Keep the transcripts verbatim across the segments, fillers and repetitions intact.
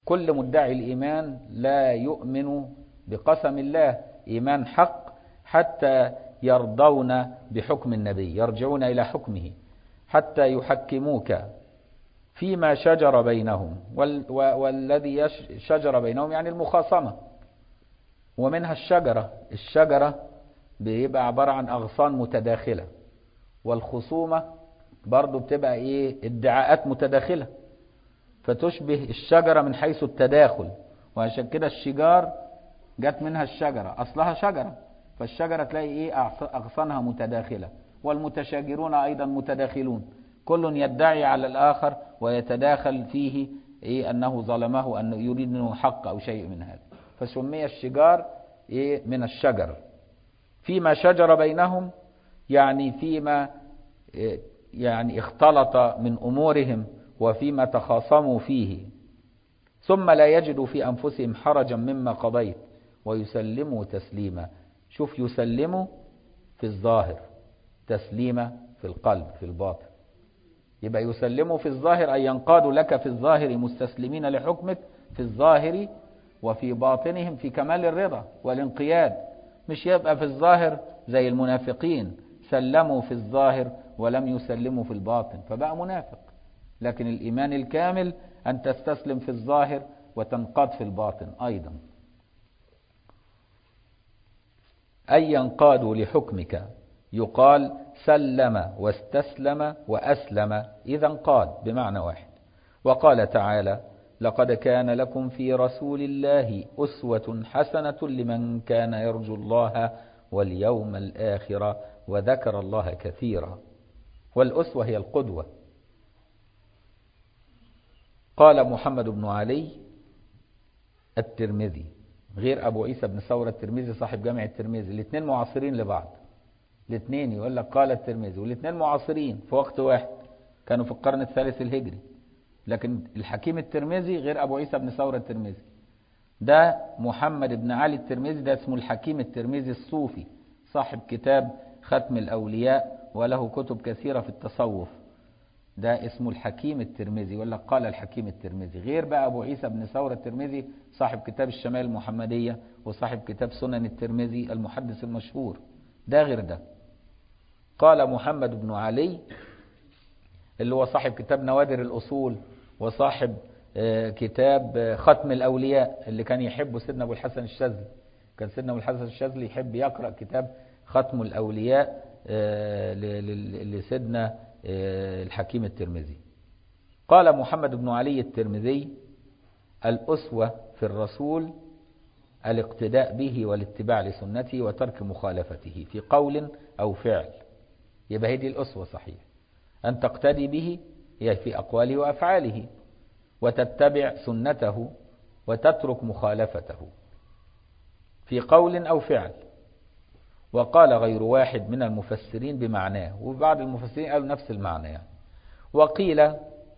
كل مدعي الإيمان لا يؤمن بقسم الله إيمان حق حتى يرضون بحكم النبي، يرجعون إلى حكمه حتى يحكموك فيما شجر بينهم، والذي شجر بينهم يعني المخاصمة، ومنها الشجرة. الشجرة بيبقى عبارة عن أغصان متداخلة، والخصومة برضو بتبقى إيه؟ ادعاءات متداخلة، فتشبه الشجرة من حيث التداخل. وعشان كده الشجار جت منها الشجرة، أصلها شجرة، فالشجرة تلاقي إيه؟ أغصانها متداخلة، والمتشاجرون أيضا متداخلون، كل يدعي على الآخر ويتداخل فيه إيه؟ أنه ظلمه، أنه يريد منه حق أو شيء من هذا، فسمي الشجار إيه؟ من الشجر. فيما شجر بينهم يعني فيما إيه؟ يعني اختلط من أمورهم وفيما تخاصموا فيه، ثم لا يجدوا في أنفسهم حرجا مما قضيت ويسلموا تسليما. شوف، يسلموا في الظاهر، تسليما في القلب في الباطن. يبقى يسلموا في الظاهر أي ينقادوا لك في الظاهر مستسلمين لحكمك في الظاهر، وفي باطنهم في كمال الرضا والانقياد. مش يبقى في الظاهر زي المنافقين، سلموا في الظاهر ولم يسلموا في الباطن فبقى منافق. لكن الإيمان الكامل أن تستسلم في الظاهر وتنقاد في الباطن أيضا. أي ينقادوا لحكمك، يقال سلم واستسلم وأسلم، إذا انقاد بمعنى واحد. وقال تعالى: لقد كان لكم في رسول الله أسوة حسنة لمن كان يرجو الله واليوم الآخر وذكر الله كثيرا. والأسوة هي القدوة. قال محمد بن علي الترمذي غير أبو عيسى بن ثورة الترمذي صاحب جامع الترمذي، الاثنين معاصرين لبعض، الاثنين يقول لك قال الترمذي، والاثنين معاصرين في وقت واحد، كانوا في القرن الثالث الهجري. لكن الحكيم الترمذي غير أبو عيسى بن ثورة الترمذي، ده محمد بن علي الترمذي، ده اسمه الحكيم الترمذي الصوفي، صاحب كتاب ختم الأولياء وله كتب كثيرة في التصوف. ده اسمه الحكيم الترمذي، ولا قال الحكيم الترمذي. غير بقى أبو عيسى بن ثورة الترمذي صاحب كتاب الشمائل المحمدية وصاحب كتاب سنن الترمذي المحدث المشهور، ده غير ده. قال محمد بن علي اللي هو صاحب كتاب نوادر الأصول وصاحب كتاب ختم الأولياء، اللي كان يحبه سيدنا أبو الحسن الشاذلي. كان سيدنا أبو الحسن الشاذلي يحب يقرأ كتاب ختم الأولياء لسيدنا الحكيم الترمذي. قال محمد بن علي الترمذي: الأسوة في الرسول الاقتداء به والاتباع لسنته وترك مخالفته في قول أو فعل. يبقى هذه الأسوة صحيح، أن تقتدي به في أقواله وأفعاله وتتبع سنته وتترك مخالفته في قول أو فعل. وقال غير واحد من المفسرين بمعناه، وبعض المفسرين قالوا نفس المعنى يعني. وقيل: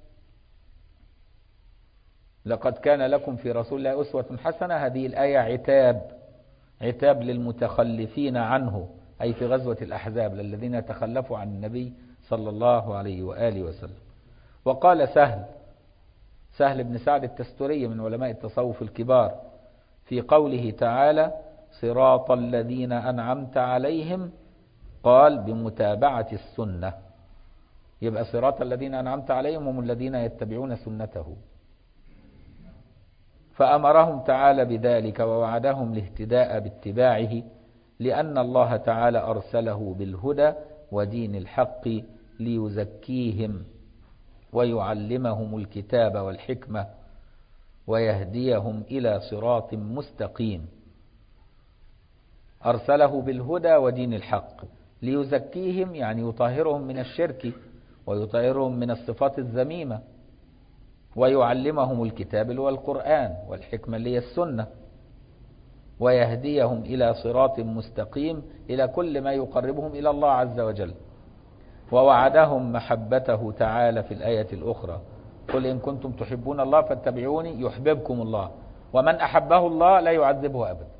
لقد كان لكم في رسول الله أسوة حسنة، هذه الآية عتاب عتاب للمتخلفين عنه، أي في غزوة الأحزاب الذين تخلفوا عن النبي صلى الله عليه وآله وسلم. وقال سهل سهل بن سعد التستري من علماء التصوف الكبار في قوله تعالى: صراط الذين أنعمت عليهم، قال بمتابعة السنة. يبقى صراط الذين أنعمت عليهم هم الذين يتبعون سنته، فأمرهم تعالى بذلك ووعدهم الاهتداء باتباعه، لأن الله تعالى أرسله بالهدى ودين الحق ليزكيهم ويعلمهم الكتاب والحكمة ويهديهم إلى صراط مستقيم. أرسله بالهدى ودين الحق ليزكيهم، يعني يطهرهم من الشرك ويطهرهم من الصفات الذميمة، ويعلمهم الكتاب اللي هو القرآن والحكمة اللي هي السنة، ويهديهم إلى صراط مستقيم، إلى كل ما يقربهم إلى الله عز وجل. ووعدهم محبته تعالى في الآية الأخرى: قل إن كنتم تحبون الله فاتبعوني يحببكم الله، ومن أحبه الله لا يعذبه أبدا.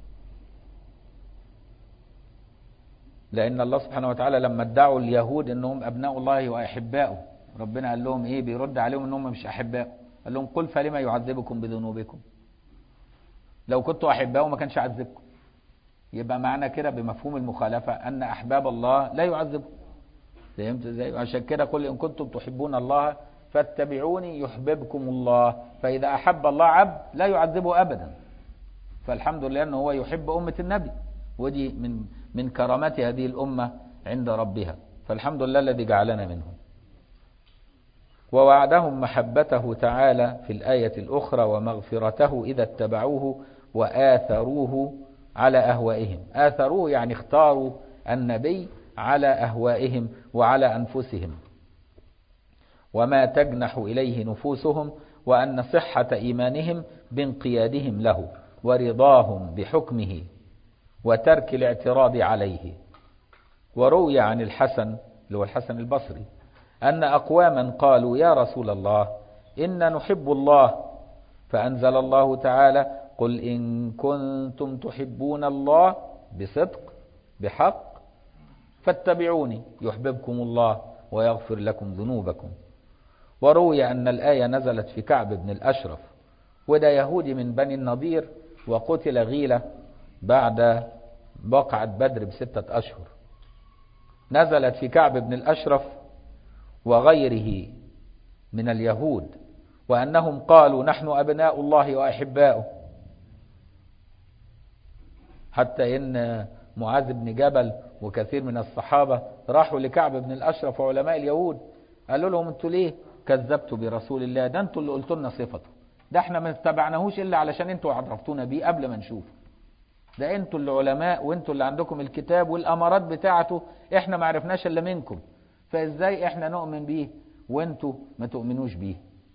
لأن الله سبحانه وتعالى لما ادعوا اليهود أنهم أبناء الله وأحباؤه، ربنا قال لهم إيه؟ بيرد عليهم أنهم مش أحباؤه، قال لهم قل فلما يعذبكم بذنوبكم، لو كنتوا أحباء ما كانش عذبكم. يبقى معنى كده بمفهوم المخالفة أن أحباب الله لا يعذبهم. فهمت ازاي؟ عشان كده قل إن كنتم تحبون الله فاتبعوني يحببكم الله. فإذا أحب الله عبد لا يعذبه أبدا. فالحمد لله أنه هو يحب أمة النبي، ودي من من كرامات هذه الأمة عند ربها، فالحمد لله الذي جعلنا منهم. ووعدهم محبته تعالى في الآية الأخرى ومغفرته إذا اتبعوه وآثروه على أهوائهم. آثروه يعني اختاروا النبي على أهوائهم وعلى أنفسهم وما تجنح إليه نفوسهم، وأن صحة إيمانهم بانقيادهم له ورضاهم بحكمه وترك الاعتراض عليه. وروي عن الحسن اللي هو الحسن البصري أن أقواما قالوا يا رسول الله إنا نحب الله، فأنزل الله تعالى قل إن كنتم تحبون الله بصدق بحق فاتبعوني يحببكم الله ويغفر لكم ذنوبكم. وروي أن الآية نزلت في كعب بن الأشرف، وده يهودي من بني النضير وقتل غيلة بعد وقعة بدر بستة أشهر. نزلت في كعب بن الأشرف وغيره من اليهود، وأنهم قالوا نحن أبناء الله وأحباؤه، حتى إن معاذ بن جبل وكثير من الصحابة راحوا لكعب بن الأشرف وعلماء اليهود قالوا لهم انتوا ليه كذبتوا برسول الله؟ ده انتوا اللي قلتوا لنا صفته، ده احنا ما اتبعناهوش إلا علشان انتوا عرفتونا بيه قبل ما نشوفه، ده انتوا اللي علماء وانتوا اللي عندكم الكتاب والأمارات بتاعته، احنا ما عرفناش إلا منكم، فازاي احنا نؤمن بيه وانتوا ما تؤمنوش بيه؟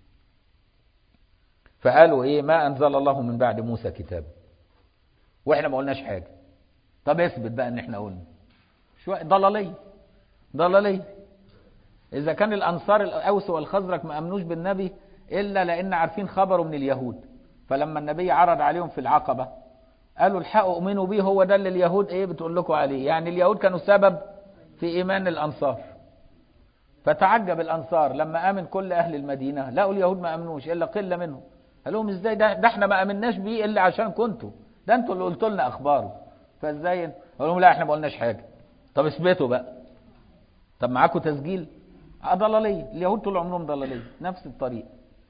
فقالوا ايه ما أنزل الله من بعد موسى كتاب واحنا ما قلناش حاجة. طب اثبت بقى ان احنا قلنا. شو ضلالية ضلالية. اذا كان الانصار الاوس والخزرج ما امنوش بالنبي الا لان عارفين خبره من اليهود، فلما النبي عرض عليهم في العقبة قالوا الحقوا امنوا بيه، هو ده اللي اليهود ايه بتقول لكم عليه، يعني اليهود كانوا سبب في ايمان الانصار. فتعجب الانصار لما امن كل اهل المدينة لقوا اليهود ما امنوش الا قلة منهم. قال لهم ازاي ده, ده احنا ما امناش بيه الا عشان كنتوا، ده انتوا اللي قلتوا لنا اخباره، فازاي؟ قال لهم لا احنا ما قلناش حاجه. طب اثبتوا بقى. طب معاكم تسجيل؟ ضلاليه. اليهود طول عمرهم ضلاليه نفس الطريقه.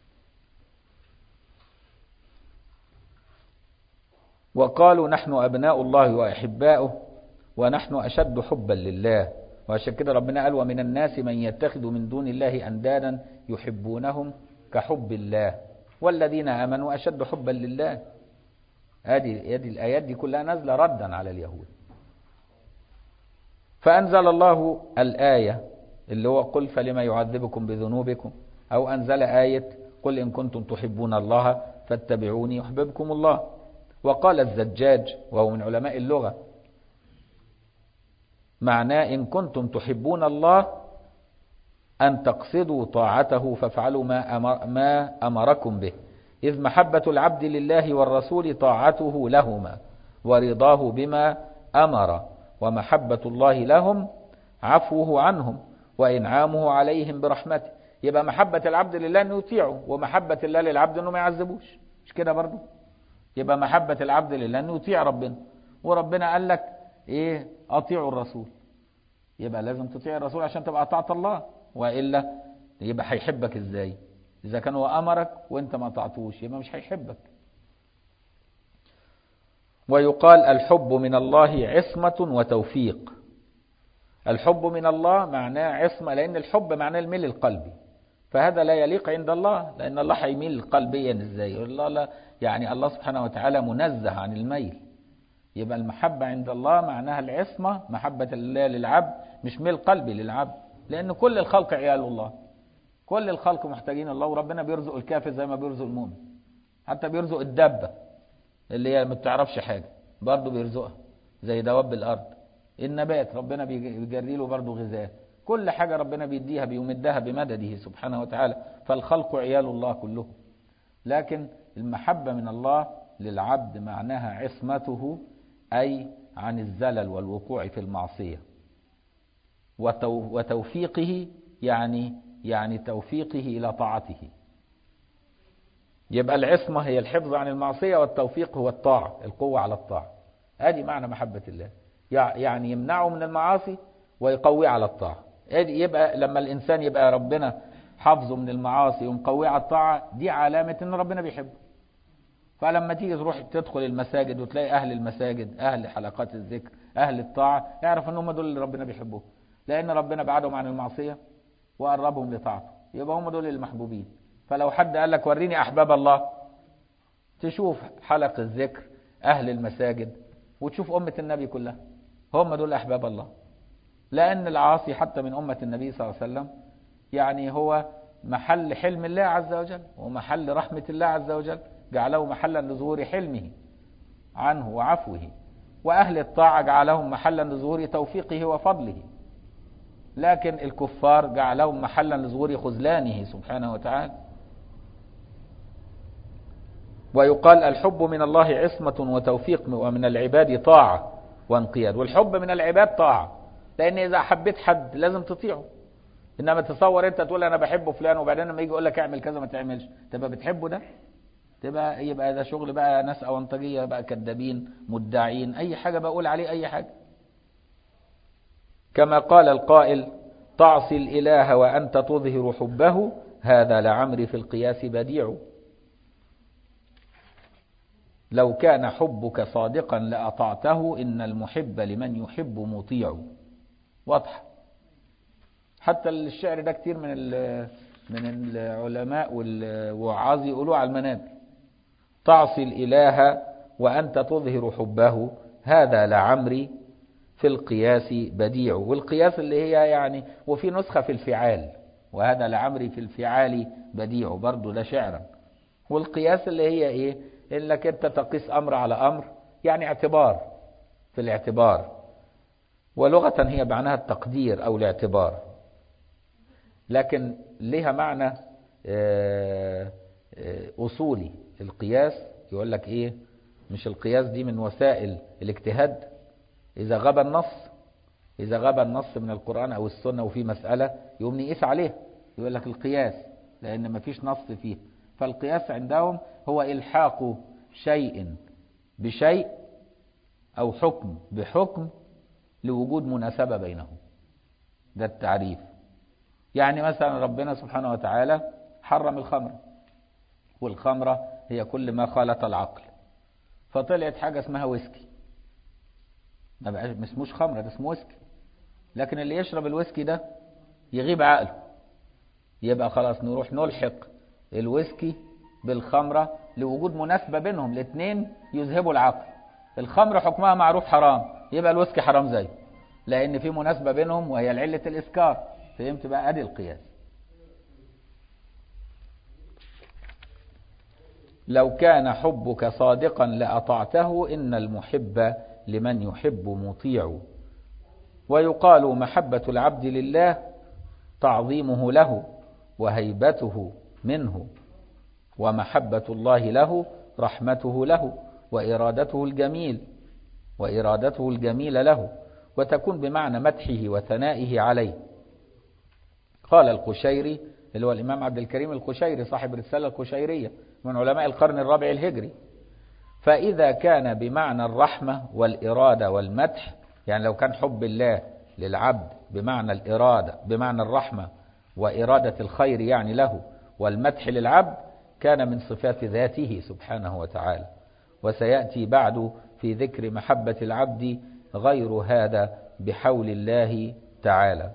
وقالوا نحن ابناء الله واحباؤه ونحن اشد حبا لله. وعشان كده ربنا قال ومن الناس من يتخذ من دون الله اندادا يحبونهم كحب الله والذين امنوا اشد حبا لله. هذه هذه الآيات دي كلها نازلة ردا على اليهود. فأنزل الله الآية اللي هو قل فلما يعذبكم بذنوبكم، أو أنزل آية قل إن كنتم تحبون الله فاتبعوني يحببكم الله. وقال الزجاج وهو من علماء اللغة معناه إن كنتم تحبون الله أن تقصدوا طاعته فافعلوا ما أمر ما أمركم به، إذ محبة العبد لله والرسول طاعته لهما ورضاه بما أمر، ومحبة الله لهم عفوه عنهم وإنعامه عليهم برحمته. يبقى محبة العبد لله أنه يطيعه، ومحبة الله للعبد أنه ما يعذبوش، مش كده برضو؟ يبقى محبة العبد لله أنه يطيع ربنا، وربنا قال لك إيه أطيعوا الرسول، يبقى لازم تطيع الرسول عشان تبقى طاعة الله، وإلا يبقى هيحبك إزاي؟ إذا كان هو أمرك وإنت ما طاعتوش يبقى مش هيحبك. ويقال الحب من الله عصمة وتوفيق. الحب من الله معناه عصمة، لأن الحب معناه الميل القلبي، فهذا لا يليق عند الله، لأن الله هيميل قلبيا إزاي؟ الله لا، يعني الله سبحانه وتعالى منزه عن الميل. يبقى المحبة عند الله معناها العصمة، محبة الله للعبد مش ميل قلبي للعبد، لأن كل الخلق عيال الله، كل الخلق محتاجين الله، وربنا بيرزق الكافر زي ما بيرزق المؤمن، حتى بيرزق الدابة اللي هي ما بتعرفش حاجة برضه بيرزقها زي دواب الأرض. النبات ربنا بيجري له برضه غذاء، كل حاجة ربنا بيديها بيمدها بمدده سبحانه وتعالى، فالخلق عيال الله كلهم. لكن المحبة من الله للعبد معناها عصمته، أي عن الزلل والوقوع في المعصية، وتوفيقه يعني يعني توفيقه إلى طاعته. يبقى العصمة هي الحفظ عن المعصية، والتوفيق هو الطاعة، القوة على الطاعة. ادي معنى محبة الله، يعني يمنعه من المعاصي ويقويه على الطاعة. ادي يبقى لما الانسان يبقى ربنا حافظه من المعاصي ومقويه على الطاعة، دي علامة ان ربنا بيحبه. فلما تيجي تروح تدخل المساجد وتلاقي اهل المساجد، اهل حلقات الذكر، اهل الطاعة، اعرف ان هم دول اللي ربنا بيحبهم، لان ربنا بعدهم عن المعصية وقربهم لطاعته، يبقى هم دول المحبوبين. فلو حد قال لك وريني احباب الله، تشوف حلق الذكر، اهل المساجد، وتشوف امة النبي كلها، هم دول احباب الله. لان العاصي حتى من امة النبي صلى الله عليه وسلم يعني هو محل حلم الله عز وجل ومحل رحمة الله عز وجل، جعله محلا لظهور حلمه عنه وعفوه. واهل الطاعة جعلهم محلا لظهور توفيقه وفضله، لكن الكفار جعلهم محلا لظهور خذلانه سبحانه وتعالى. ويقال الحب من الله عصمة وتوفيق، ومن العباد طاعة وانقياد. والحب من العباد طاعة، لأن إذا حبيت حد لازم تطيعه. إنما تصور أنت تقول أنا بحبه فلان، وبعدين لما يجي يقول لك اعمل كذا ما تعملش، تبقى بتحبه ده؟ تبقى يبقى ده شغل بقى ناس أونطجية بقى، كذابين مدعين أي حاجة، بقول عليه أي حاجة. كما قال القائل: تعصي الإله وأنت تظهر حبه، هذا لعمري في القياس بديع. لو كان حبك صادقا لأطعته، إن المحب لمن يحب مطيع. واضح. حتى الشعر ده كتير من من العلماء والوعاظ يقولوا على المنابر: تعصي الإله وأنت تظهر حبه، هذا لعمري في القياس بديع. والقياس اللي هي يعني، وفي نسخة في الفعال، وهذا لعمري في الفعال بديع، برضو ده شعرا. والقياس اللي هي ايه؟ انك انت تقيس امر على امر، يعني اعتبار، في الاعتبار. ولغة هي معناها التقدير او الاعتبار، لكن لها معنى اصولي. القياس يقول لك ايه؟ مش القياس دي من وسائل الاجتهاد؟ اذا غاب النص، اذا غاب النص من القرآن او السنة وفي مسألة، يقوم نقيس عليه، يقول لك القياس، لان ما فيش نص فيه. فالقياس عندهم هو الحاق شيء بشيء او حكم بحكم لوجود مناسبة بينهم. ده التعريف. يعني مثلا ربنا سبحانه وتعالى حرم الخمر، والخمرة هي كل ما خالط العقل، فطلعت حاجة اسمها ويسكي، ما بقاش اسموش خمرة، ده اسمه ويسكي. لكن اللي يشرب الويسكي ده يغيب عقله، يبقى خلاص نروح نلحق الويسكي بالخمرة لوجود مناسبة بينهم، الاثنين يذهبوا العقل. الخمر حكمها معروف حرام، يبقى الويسكي حرام زيه، لأن في مناسبة بينهم وهي العلة الإسكار. فهمت بقى؟ أدي القياس. لو كان حبك صادقا لأطعته، إن المحب لمن يحب مطيع. ويقال محبة العبد لله تعظيمه له وهيبته منه، ومحبة الله له رحمته له وإرادته الجميل وإرادته الجميل له، وتكون بمعنى مدحه وثنائه عليه. قال القشيري، اللي هو الإمام عبد الكريم القشيري صاحب الرسالة القشيرية من علماء القرن الرابع الهجري: فإذا كان بمعنى الرحمة والإرادة والمدح، يعني لو كان حب الله للعبد بمعنى الإرادة، بمعنى الرحمة وإرادة الخير يعني له، والمدح للعبد، كان من صفات ذاته سبحانه وتعالى. وسيأتي بعد في ذكر محبة العبد غير هذا بحول الله تعالى.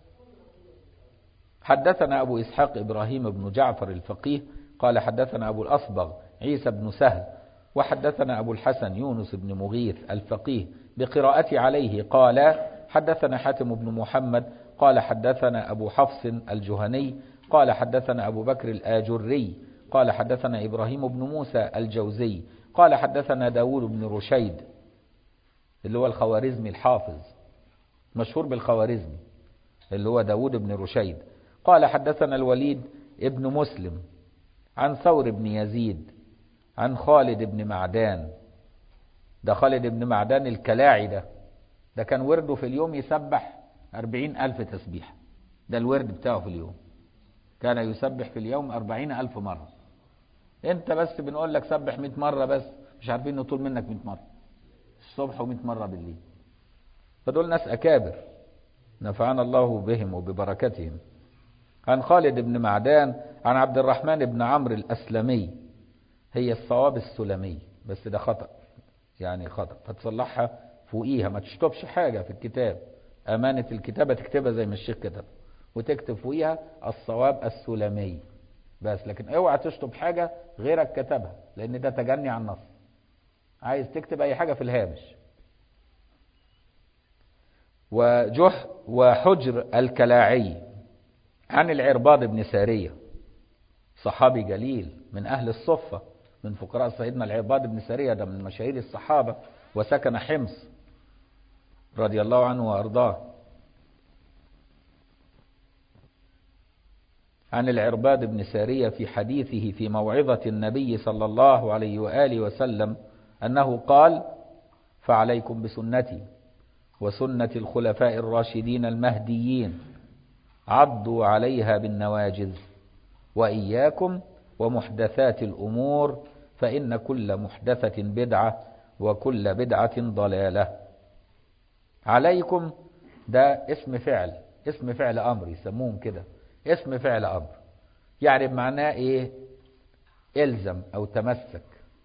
حدثنا أبو إسحاق إبراهيم بن جعفر الفقيه قال حدثنا أبو الأصبغ عيسى بن سهل، وحدثنا أبو الحسن يونس بن مغيث الفقيه بقراءة عليه قال حدثنا حاتم بن محمد قال حدثنا أبو حفص الجهني قال حدثنا أبو بكر الآجري قال حدثنا إبراهيم بن موسى الجوزي قال حدثنا داود بن رشيد، اللي هو الخوارزمي الحافظ مشهور بالخوارزمي، اللي هو داود بن رشيد، قال حدثنا الوليد ابن مسلم عن ثور بن يزيد عن خالد بن معدان. ده خالد بن معدان الكلاعي، ده ده كان ورده في اليوم يسبح أربعين ألف تسبيح، ده الورد بتاعه في اليوم، كان يسبح في اليوم أربعين ألف مرة. انت بس بنقول لك سبح مئة مرة بس، مش عارفين نطول منك مئة مرة الصبح ومئة مرة بالليل. فدول ناس أكابر نفعنا الله بهم وببركتهم. عن خالد بن معدان عن عبد الرحمن بن عمرو الأسلمي، هي الصواب السلمي بس ده خطأ، يعني خطأ فتصلحها فوقيها، ما تشطبش حاجة في الكتاب، أمانة الكتابة تكتبها زي ما الشيخ كتب وتكتب فوقيها الصواب السلمي بس، لكن اوعى تشطب حاجة غيرك كتبها لأن ده تجني عن النص. عايز تكتب أي حاجة في الهامش. وجح وحجر الكلاعي عن العرباض بن سارية، صحابي جليل من أهل الصفة من فقراء سيدنا العرباض بن سارية، ده من مشاهير الصحابة وسكن حمص رضي الله عنه وأرضاه. عن العرباض بن سارية في حديثه في موعظة النبي صلى الله عليه وآله وسلم أنه قال: فعليكم بسنتي وسنة الخلفاء الراشدين المهديين عضوا عليها بالنواجذ وإياكم ومحدثات الأمور فإن كل محدثة بدعة وكل بدعة ضلالة. عليكم ده اسم فعل، اسم فعل أمر يسموهم كده، اسم فعل أمر يعني بمعناه إيه؟ إلزم أو تمسك.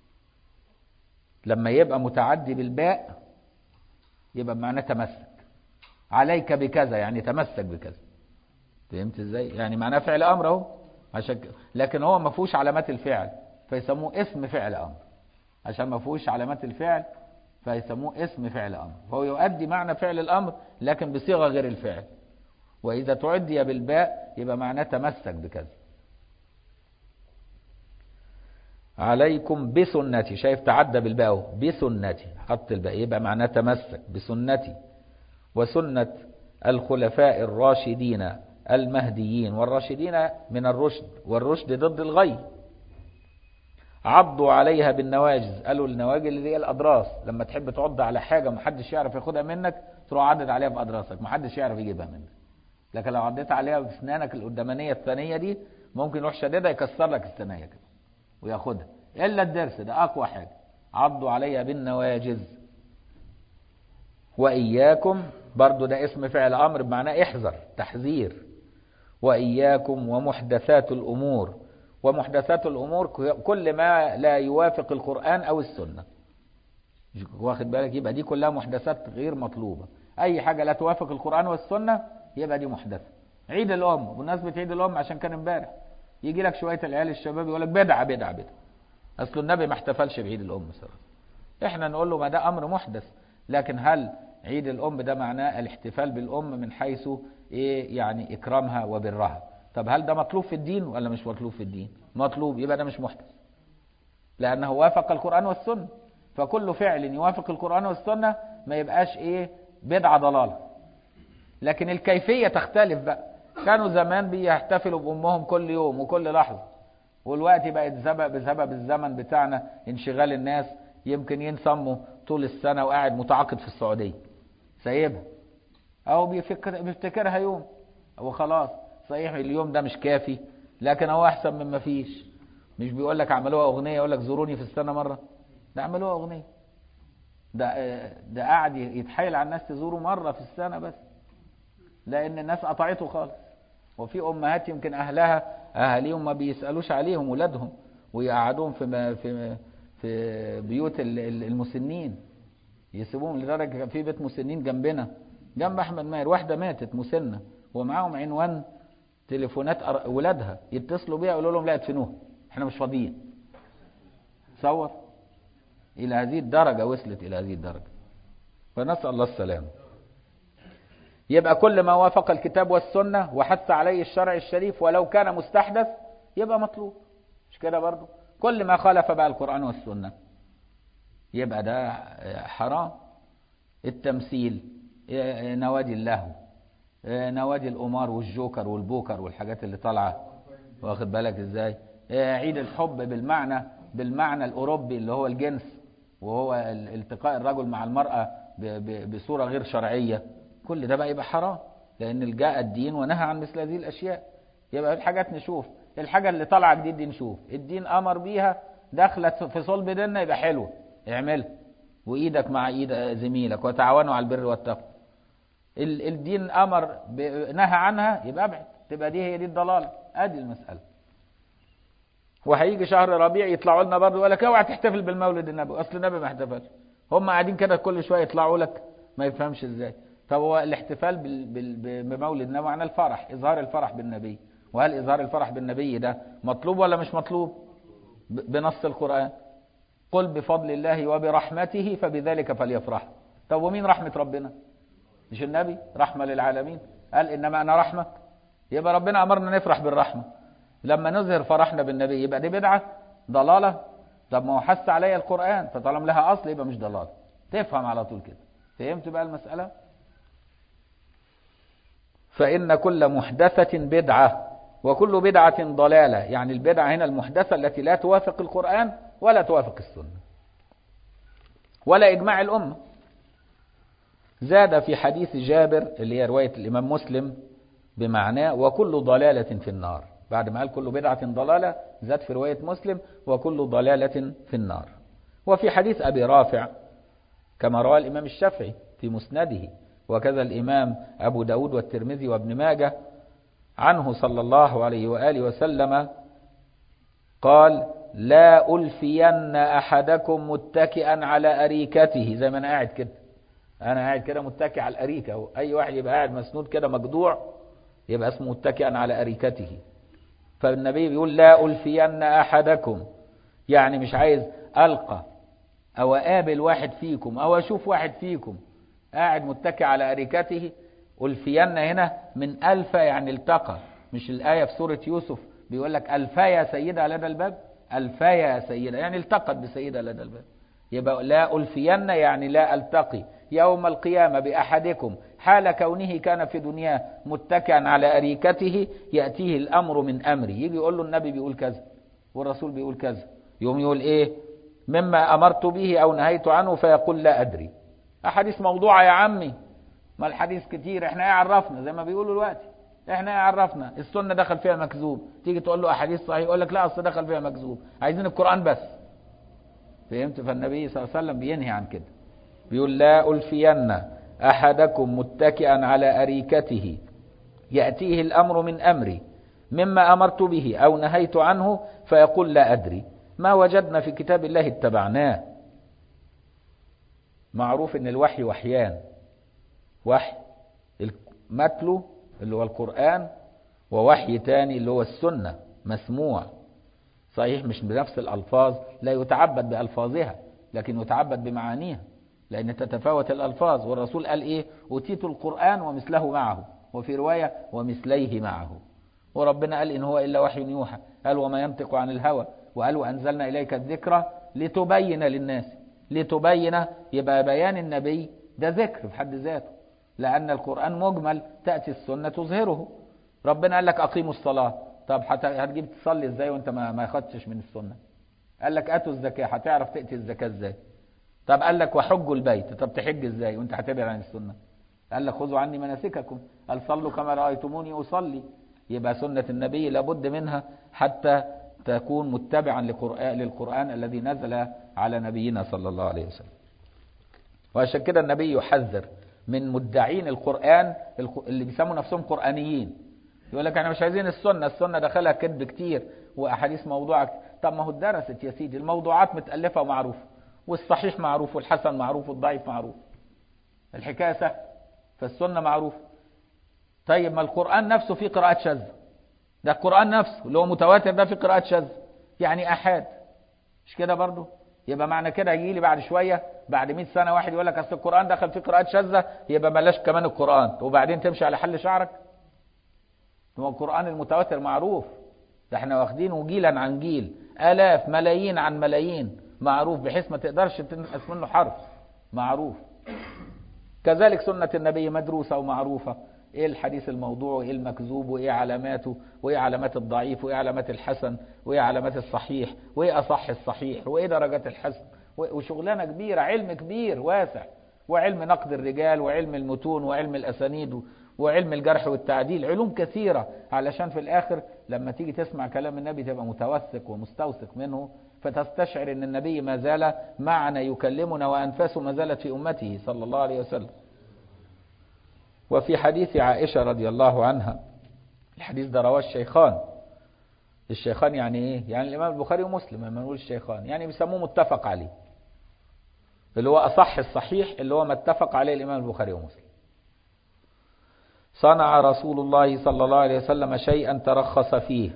لما يبقى متعدي بالباء يبقى بمعناه تمسك. عليك بكذا يعني تمسك بكذا. فهمت ازاي؟ يعني معناه فعل امر اهو، عشان لكن هو ما فيهوش علامات الفعل فيسموه اسم فعل امر، عشان ما فيهوش علامات الفعل فيسموه اسم فعل امر، فهو يؤدي معنى فعل الامر لكن بصيغه غير الفعل. واذا تعدي بالباء يبقى معناه تمسك بكذا. عليكم بسنتي، شايف تعدى بالباء بسنتي، حط الباء يبقى معناه تمسك بسنتي وسنة الخلفاء الراشدين المهديين، والراشدين من الرشد والرشد ضد الغي. عضوا عليها بالنواجذ، قالوا النواجذ اللي هي الأضراس، لما تحب تعض على حاجة محدش يعرف ياخدها منك تروح عضد عليها بأضراسك محدش يعرف يجيبها منك. لكن لو عضيت عليها بسنانك القدامانية الثانية دي ممكن يروح شديدها يكسر لك الثانية كده وياخدها، إلا الدرس ده أقوى حاجة. عضوا عليها بالنواجذ. وإياكم برضو ده اسم فعل أمر بمعنى احذر، تحذير. وإياكم ومحدثات الأمور، ومحدثات الأمور كل ما لا يوافق القرآن أو السنة، واخد بالك؟ يبقى دي كلها محدثات غير مطلوبة. أي حاجة لا توافق القرآن والسنة يبقى دي محدثة. عيد الأم، بمناسبة عيد الأم عشان كان امبارح يجي لك شوية العيال الشباب يقول لك بدعة بدعة بدعة، أصل النبي ما احتفلش بعيد الأم صراحة. احنا نقول له ما ده أمر محدث، لكن هل عيد الأم ده معناه الاحتفال بالأم من حيث إيه؟ يعني إكرامها وبرها. طب هل ده مطلوب في الدين ولا مش مطلوب في الدين؟ مطلوب، يبقى ده مش محدث لأنه وافق القرآن والسنة. فكل فعل يوافق القرآن والسنة ما يبقاش إيه؟ بدعة ضلالة. لكن الكيفية تختلف بقى. كانوا زمان بيحتفلوا بأمهم كل يوم وكل لحظة، والوقت بقت بسبب الزمن بتاعنا انشغال الناس يمكن ينصموا طول السنة وقاعد متعاقد في السعودية سايبها أو بيفكر بيفتكرها يوم وخلاص. صحيح اليوم ده مش كافي لكن هو أحسن من ما فيش. مش بيقول لك عملوها أغنية يقول لك زوروني في السنة مرة، ده عملوها أغنية. ده ده قاعد يتحايل على الناس تزوروا مرة في السنة بس لأن الناس قطعته خالص. وفي أمهات يمكن أهلها أهاليهم ما بيسألوش عليهم ولادهم ويقعدوهم في في في بيوت المسنين يسيبوهم. لدرجة في بيت مسنين جنبنا جنب أحمد ماهر واحدة ماتت مسنة ومعاهم عنوان تليفونات ولادها يتصلوا بيها يقولوا لهم لا ادفنوها احنا مش فاضيين. تصور إلى هذه الدرجة، وصلت إلى هذه الدرجة. فنسأل الله السلامة. يبقى كل ما وافق الكتاب والسنة وحث عليه الشرع الشريف ولو كان مستحدث يبقى مطلوب، مش كده برضو؟ كل ما خالف بقى القرآن والسنة يبقى ده حرام. التمثيل، نوادي اللهو، نوادي القمار والجوكر والبوكر والحاجات اللي طالعة، واخد بالك ازاي؟ عيد الحب بالمعنى بالمعنى الأوروبي اللي هو الجنس، وهو التقاء الرجل مع المرأة بصورة غير شرعية، كل ده بقى يبقى حرام لأن جاء الدين ونهى عن مثل هذه الأشياء. يبقى الحاجات نشوف الحاجة اللي طالعة جديد دي نشوف الدين أمر بيها دخلت في صلب ديننا يبقى حلوة اعملها، وإيدك مع إيد زميلك وتعاونوا على البر والتقوى. الدين أمر نهى عنها يبقى ابعد، تبقى دي هي دي الضلال. ادي المسألة. وهيجي شهر ربيع يطلعوا لنا برضه يقول لك اوعى تحتفل بالمولد النبوي، اصل النبي ما احتفلش. هم قاعدين كده كل شويه يطلعوا لك ما يفهمش ازاي. طب هو الاحتفال بمولد النبي معناه الفرح، اظهار الفرح بالنبي. وهل اظهار الفرح بالنبي ده مطلوب ولا مش مطلوب؟ بنص القرآن قل بفضل الله وبرحمته فبذلك فليفرحوا. طب ومين رحمة ربنا؟ مش النبي رحمة للعالمين؟ قال انما انا رحمة. يبقى ربنا امرنا نفرح بالرحمة. لما نظهر فرحنا بالنبي يبقى دي بدعة ضلالة؟ طب ما هو حث عليها القرآن، فطالما لها اصل يبقى مش ضلالة. تفهم على طول كده. فهمت بقى المسألة؟ فإن كل محدثة بدعة وكل بدعة ضلالة. يعني البدعة هنا المحدثة التي لا توافق القرآن ولا توافق السنة ولا إجماع الأمة. زاد في حديث جابر اللي هي رواية الإمام مسلم بمعناه وكل ضلالة في النار. بعد ما قال كل بدعة ضلالة زاد في رواية مسلم وكل ضلالة في النار. وفي حديث أبي رافع كما رواه الإمام الشافعي في مسنده وكذا الإمام أبو داود والترمذي وابن ماجه عنه صلى الله عليه وآله وسلم قال لا ألفين أحدكم متكئا على أريكته. زي ما أنا قاعد كده، أنا قاعد كده متكئ على الأريكة. أي واحد يبقى قاعد مسنود كده مجدوع يبقى اسمه متكئا على أريكته. فالنبي بيقول لا ألفين أحدكم، يعني مش عايز ألقى أو أقابل واحد فيكم أو أشوف واحد فيكم قاعد متكئ على أريكته. ألفين هنا من ألف يعني التقى. مش الآية في سورة يوسف بيقول لك ألفايا سيدة لدى الباب؟ ألفايا سيدة يعني التقت بسيدة لدى الباب. يبقى لا ألفين يعني لا ألتقي يوم القيامة بأحدكم حال كونه كان في دنياه متكئا على أريكته يأتيه الأمر من أمري. يجي يقول له النبي بيقول كذا والرسول بيقول كذا، يوم يقول إيه مما أمرت به أو نهيت عنه فيقول لا أدري. أحاديث موضوعة يا عمي، ما الحديث كتير، احنا ايه عرفنا زي ما بيقولوا دلوقتي، احنا ايه عرفنا السنة دخل فيها مكذوب. تيجي تقول له أحاديث صحيح يقول لك لا أصل دخل فيها مكذوب، عايزين القرآن بس. فهمت؟ فالنبي صلى الله عليه وسلم بينهي عن كده، بيقول لا ألفين أحدكم متكئا على أريكته يأتيه الأمر من أمري مما أمرت به أو نهيت عنه فيقول لا أدري. ما وجدنا في كتاب الله اتبعناه. معروف ان الوحي وحيان، وحي متلو اللي هو القرآن ووحي تاني اللي هو السنة مسموع. صحيح مش بنفس الألفاظ، لا يتعبد بألفاظها لكن يتعبد بمعانيها لأن تتفاوت الألفاظ. والرسول قال إيه أوتيت القرآن ومثله معه، وفي رواية ومثليه معه. وربنا قال إن هو إلا وحي يوحى، قال وما ينطق عن الهوى، وقال وأنزلنا إليك الذكرى لتبين للناس. لتبين يبقى بيان النبي ده ذكر في حد ذاته، لأن القرآن مجمل تأتي السنة تظهره. ربنا قال لك أقيموا الصلاة، طب هتجيب تصلي ازاي وانت ما ما خدتش من السنة؟ قال لك آتوا الزكاة، هتعرف تأتي الزكاة ازاي؟ طب قال لك وحجوا البيت، طب تحج ازاي وانت هتبعد عن السنة؟ قال لك خذوا عني مناسككم، قال صلوا كما رأيتموني أصلي. يبقى سنة النبي لابد منها حتى تكون متبعا للقرآن الذي نزل على نبينا صلى الله عليه وسلم. وعشان كده النبي يحذر من مدعين القرآن اللي بيسموا نفسهم قرآنيين. يقول لك احنا مش عايزين السنة، السنة دخلها كذب كتير وأحاديث موضوعة. طب ما هو اتدرست يا سيدي، الموضوعات متألفة ومعروفة، والصحيح معروف والحسن معروف والضعيف معروف، الحكاية سهلة. فالسنة معروفة. طيب ما القرآن نفسه فيه قراءات شاذة، ده القرآن نفسه اللي هو متواتر ده فيه قراءات شاذة يعني أحاد، مش كده برضو؟ يبقى معنى كده يجي لي بعد شوية بعد مئة سنة واحد يقول لك أصل القرآن دخل فيه قراءات شاذة يبقى بلاش كمان القرآن، وبعدين تمشي على حل شعرك. هو القرآن المتواتر معروف، ده احنا واخدينه جيلا عن جيل، آلاف ملايين عن ملايين، معروف بحيث ما تقدرش تنقص منه حرف، معروف. كذلك سنة النبي مدروسة ومعروفة، ايه الحديث الموضوع وايه المكذوب وايه علاماته وايه علامات الضعيف وايه علامات الحسن وايه علامات الصحيح وايه اصح الصحيح وايه درجات الحسن، وشغلانة كبيرة، علم كبير واسع، وعلم نقد الرجال وعلم المتون وعلم الأسانيد وعلم الجرح والتعديل، علوم كثيرة علشان في الآخر لما تيجي تسمع كلام النبي تبقى متوثق ومستوثق منه، فتستشعر ان النبي ما زال معنا يكلمنا وانفاسه ما زالت في امته صلى الله عليه وسلم. وفي حديث عائشة رضي الله عنها، الحديث ده رواه الشيخان. الشيخان يعني ايه؟ يعني الامام البخاري ومسلم. لما نقول الشيخان يعني بيسموه متفق عليه، اللي هو اصح الصحيح، اللي هو ما اتفق عليه الامام البخاري ومسلم. صنع رسول الله صلى الله عليه وسلم شيئا ترخص فيه،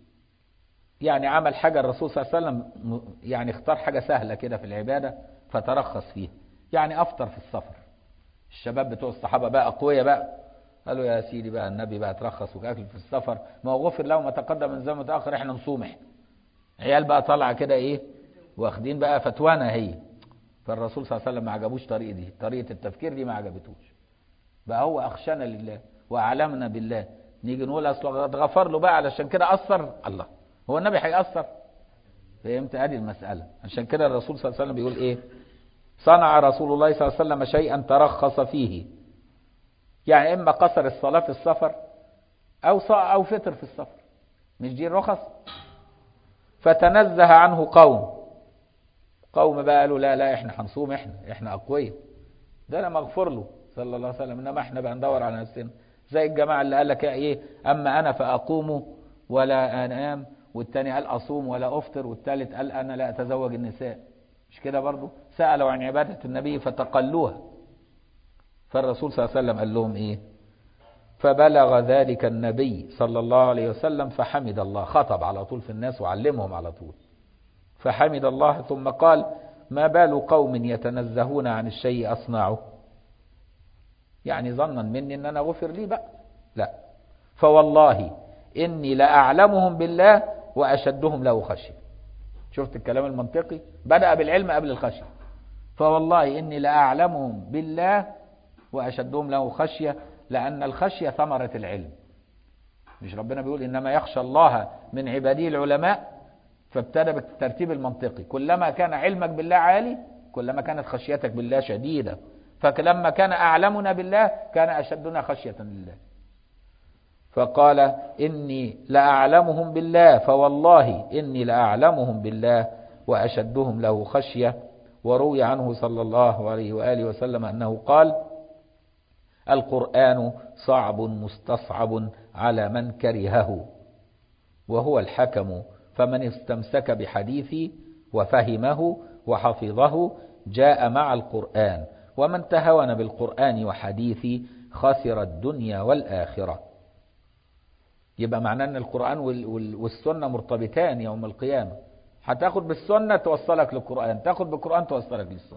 يعني عمل حاجة الرسول صلى الله عليه وسلم، يعني اختار حاجة سهلة كده في العبادة فترخص فيها. يعني افطر في السفر. الشباب بتوع الصحابة بقى اقوياء بقى، قالوا يا سيدي بقى النبي بقى ترخص وكاكل في السفر، ما هو غفر له ما تقدم من ذنب متأخر، احنا نصوم. احنا عيال بقى طالعه كده ايه، واخدين بقى فتوانا هي. فالرسول صلى الله عليه وسلم ما عجبوش طريقه دي، طريقه التفكير دي ما عجبتوش. بقى هو اخشانا لله واعلمنا بالله، نيجي نقول اصل غفر له بقى علشان كده قصر. الله، هو النبي هيقصر؟ فهمت؟ ادي المساله. عشان كده الرسول صلى الله عليه وسلم بيقول ايه؟ صنع رسول الله صلى الله عليه وسلم شيئا ترخص فيه، يعني اما قصر الصلاه في السفر او او فطر في السفر، مش دي الرخص؟ فتنزه عنه قوم قوم بقى قالوا لا لا احنا هنصوم، احنا احنا اقوياء، ده انا مغفور له صلى الله عليه وسلم، انما احنا بقى ندور على نفسنا زي الجماعه اللي قال لك ايه، اما انا فاقوم ولا انام، والتاني قال اصوم ولا افطر، والتالت قال انا لا اتزوج النساء. مش كده برضو؟ سالوا عن عباده النبي فتقلوها. فالرسول صلى الله عليه وسلم قال لهم ايه؟ فبلغ ذلك النبي صلى الله عليه وسلم فحمد الله، خطب على طول في الناس وعلمهم على طول، فحمد الله ثم قال ما بال قوم يتنزهون عن الشيء أصنعه، يعني ظنا مني ان انا غفر لي بقى، لا، فوالله اني لاعلمهم بالله واشدهم له خشيه. شفت الكلام المنطقي؟ بدأ بالعلم قبل الخشيه. فوالله اني لاعلمهم بالله واشدهم له خشيه، لان الخشيه ثمره العلم. مش ربنا بيقول انما يخشى الله من عباده العلماء؟ فابتدى بالترتيب المنطقي، كلما كان علمك بالله عالي كلما كانت خشيتك بالله شديدة، فلما كان أعلمنا بالله كان أشدنا خشية لله. فقال إني لأعلمهم بالله، فوالله إني لأعلمهم بالله وأشدهم له خشية. وروي عنه صلى الله عليه وآله وسلم أنه قال القرآن صعب مستصعب على من كرهه وهو الحكم، فمن استمسك بحديثي وفهمه وحفظه جاء مع القرآن، ومن تهون بالقرآن وحديثي خسر الدنيا والآخرة. يبقى معناه أن القرآن والسنة مرتبطان يوم القيامة، هتاخد بالسنة توصلك للقرآن، تاخد بالقرآن توصلك للسنة.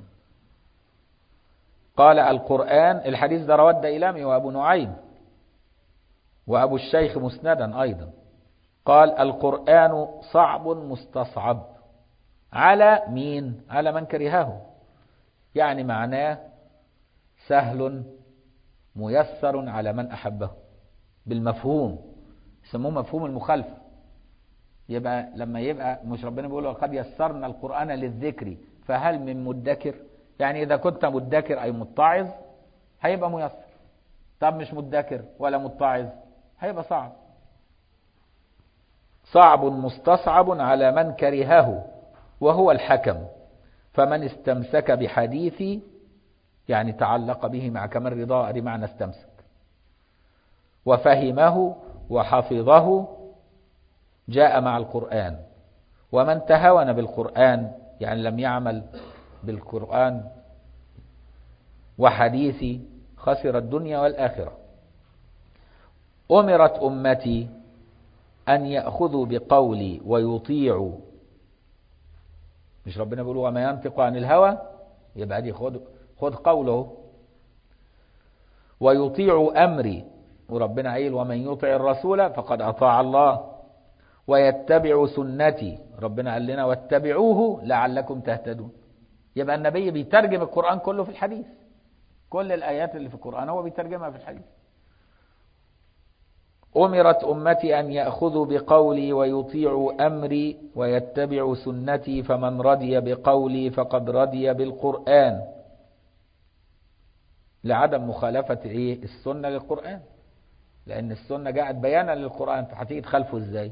قال القرآن، الحديث ده رواه الديلمي وأبو نعيم وأبو الشيخ مسندا أيضا. قال القرآن صعب مستصعب على مين؟ على من كرهه، يعني معناه سهل ميسر على من أحبه، بالمفهوم يسموه مفهوم المخالفة. يبقى لما يبقى مش ربنا بيقول قد يسرنا القرآن للذكر فهل من مدكر؟ يعني إذا كنت مدكر أي متعظ هيبقى ميسر، طب مش مدكر ولا متعظ هيبقى صعب. صعب مستصعب على من كرهه وهو الحكم، فمن استمسك بحديثي يعني تعلق به مع كمال رضا، دي معنى استمسك، وفهمه وحفظه جاء مع القرآن، ومن تهون بالقرآن يعني لم يعمل بالقرآن وحديثي خسر الدنيا والآخرة. أمرت أمتي أن يأخذوا بقولي ويطيعوا، مش ربنا بيقول وما ينطق عن الهوى، يبقى دي خد خد قوله، ويطيعوا أمري، وربنا قايل ومن يطع الرسول فقد أطاع الله، ويتبع سنتي، ربنا قال لنا واتبعوه لعلكم تهتدون. يبقى النبي بيترجم القرآن كله في الحديث، كل الآيات اللي في القرآن هو بيترجمها في الحديث. أمرت أمتي أن يأخذوا بقولي ويطيعوا أمري ويتبعوا سنتي، فمن رضي بقولي فقد رضي بالقرآن، لعدم مخالفة إيه؟ السنة للقرآن. لأن السنة جاءت بيانا للقرآن، فهتيجي تخالفه ازاي؟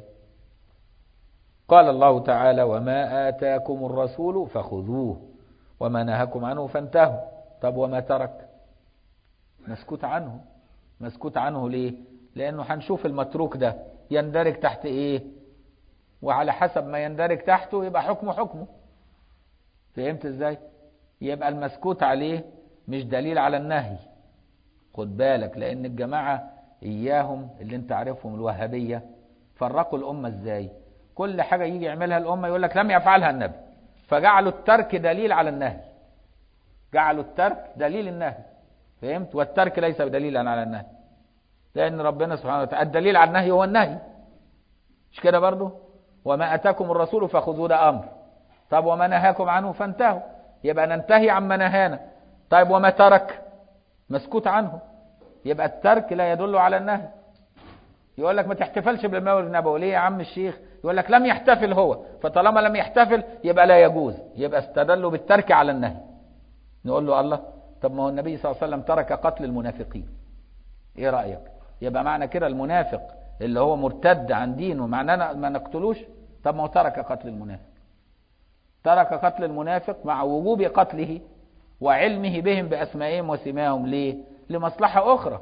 قال الله تعالى: وما آتاكم الرسول فخذوه وما نهاكم عنه فانتهوا. طب وما ترك؟ مسكوت عنه. مسكوت عنه ليه؟ لأنه هنشوف المتروك ده يندرج تحت ايه، وعلى حسب ما يندرج تحته يبقى حكمه حكمه. فهمت ازاي؟ يبقى المسكوت عليه مش دليل على النهي. خد بالك، لأن الجماعة إياهم اللي انت عارفهم الوهابية فرقوا الأمة ازاي؟ كل حاجة يجي يعملها الأمة يقول لك لم يفعلها النبي، فجعلوا الترك دليل على النهي. جعلوا الترك دليل النهي. فهمت؟ والترك ليس بدليلا على النهي، لأن ربنا سبحانه وتعالى الدليل على النهي هو النهي. مش كده برضو؟ وما أتاكم الرسول فخذوه، ده أمر. طب وما نهاكم عنه فانتهوا، يبقى ننتهي عما نهانا. طيب وما ترك؟ مسكوت عنه. يبقى الترك لا يدل على النهي. يقول لك ما تحتفلش بالمولد النبوي، ليه يا عم الشيخ؟ يقول لك لم يحتفل هو، فطالما لم يحتفل يبقى لا يجوز، يبقى استدلوا بالترك على النهي. نقول له الله، طب ما هو النبي صلى الله عليه وسلم ترك قتل المنافقين، ايه رأيك؟ يبقى معنى كده المنافق اللي هو مرتد عن دينه معناه ما نقتلوش؟ طب ما هو ترك قتل المنافق. ترك قتل المنافق مع وجوب قتله وعلمه بهم بأسمائهم وسماهم. ليه؟ لمصلحة أخرى.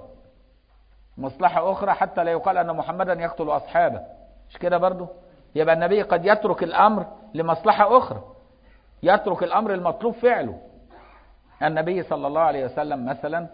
مصلحة أخرى حتى لا يقال أن محمدا يقتل أصحابه. مش كده برضو؟ يبقى النبي قد يترك الأمر لمصلحة أخرى، يترك الأمر المطلوب فعله. النبي صلى الله عليه وسلم مثلا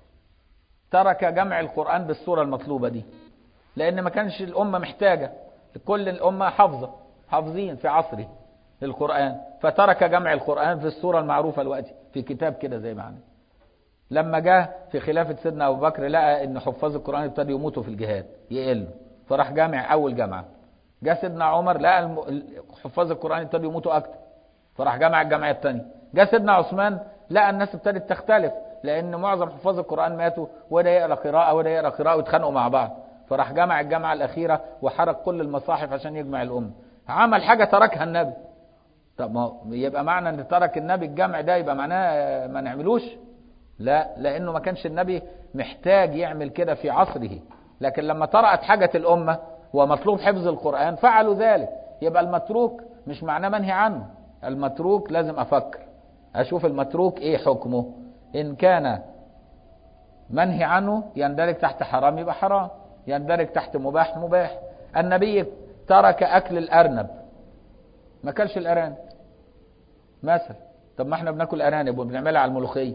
ترك جمع القرآن بالصورة المطلوبة دي، لأن ما كانش الأمة محتاجة، كل الأمة حافظة حافظين في عصره القرآن، فترك جمع القرآن في الصورة المعروفة الوقت في كتاب كده زي معنا. لما جاء في خلافة سيدنا أبو بكر لقى إن حفاظ القرآن ابتدوا يموتوا في الجهاد يقلوا، فراح جامع أول جامعة. جاء سيدنا عمر لقى حفاظ القرآن ابتدوا يموتوا أكتر، فراح جامع الجامعة الثانية. جاء سيدنا عثمان لقى الناس ابتدت تختلف، لأن معظم حفاظ القرآن ماتوا، وده يقرأ قراءة وده يقرأ قراءة ويتخانقوا مع بعض، فراح جامع الجامعة الأخيرة وحرق كل المصاحف عشان يجمع الأمة. عمل حاجة تركها النبي. طب ما يبقى معنى ان ترك النبي الجمع ده يبقى معناه ما نعملوش؟ لا، لأنه ما كانش النبي محتاج يعمل كده في عصره، لكن لما طرأت حاجة الأمة ومطلوب حفظ القرآن فعلوا ذلك. يبقى المتروك مش معناه منهي عنه. المتروك لازم أفكر أشوف المتروك إيه حكمه. إن كان منهي عنه يندرج تحت حرام يبقى حرام، يندرج تحت مباح مباح. النبي ترك أكل الأرنب، ما كلش الأرانب مثلا. طب ما احنا بناكل أرانب وبنعملها على الملوخية،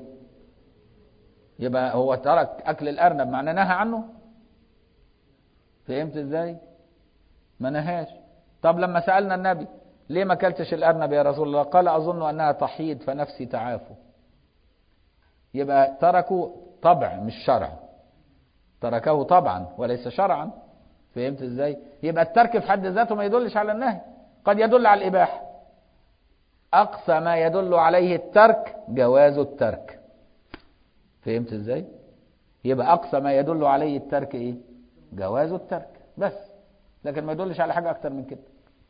يبقى هو ترك أكل الأرنب معناه نهى عنه؟ فهمت ازاي؟ ما نهاش. طب لما سألنا النبي ليه ما كلتش الأرنب يا رسول الله؟ قال أظن أنها تحيض فنفسي تعافوا. يبقى تركوا طبع مش شرع، تركه طبعا وليس شرعا. فهمت ازاي؟ يبقى الترك في حد ذاته ما يدلش على النهي، قد يدل على الإباحة. أقصى ما يدل عليه الترك جواز الترك. فهمت ازاي؟ يبقى أقصى ما يدل عليه الترك ايه؟ جواز الترك بس، لكن ما يدلش على حاجة أكتر من كده.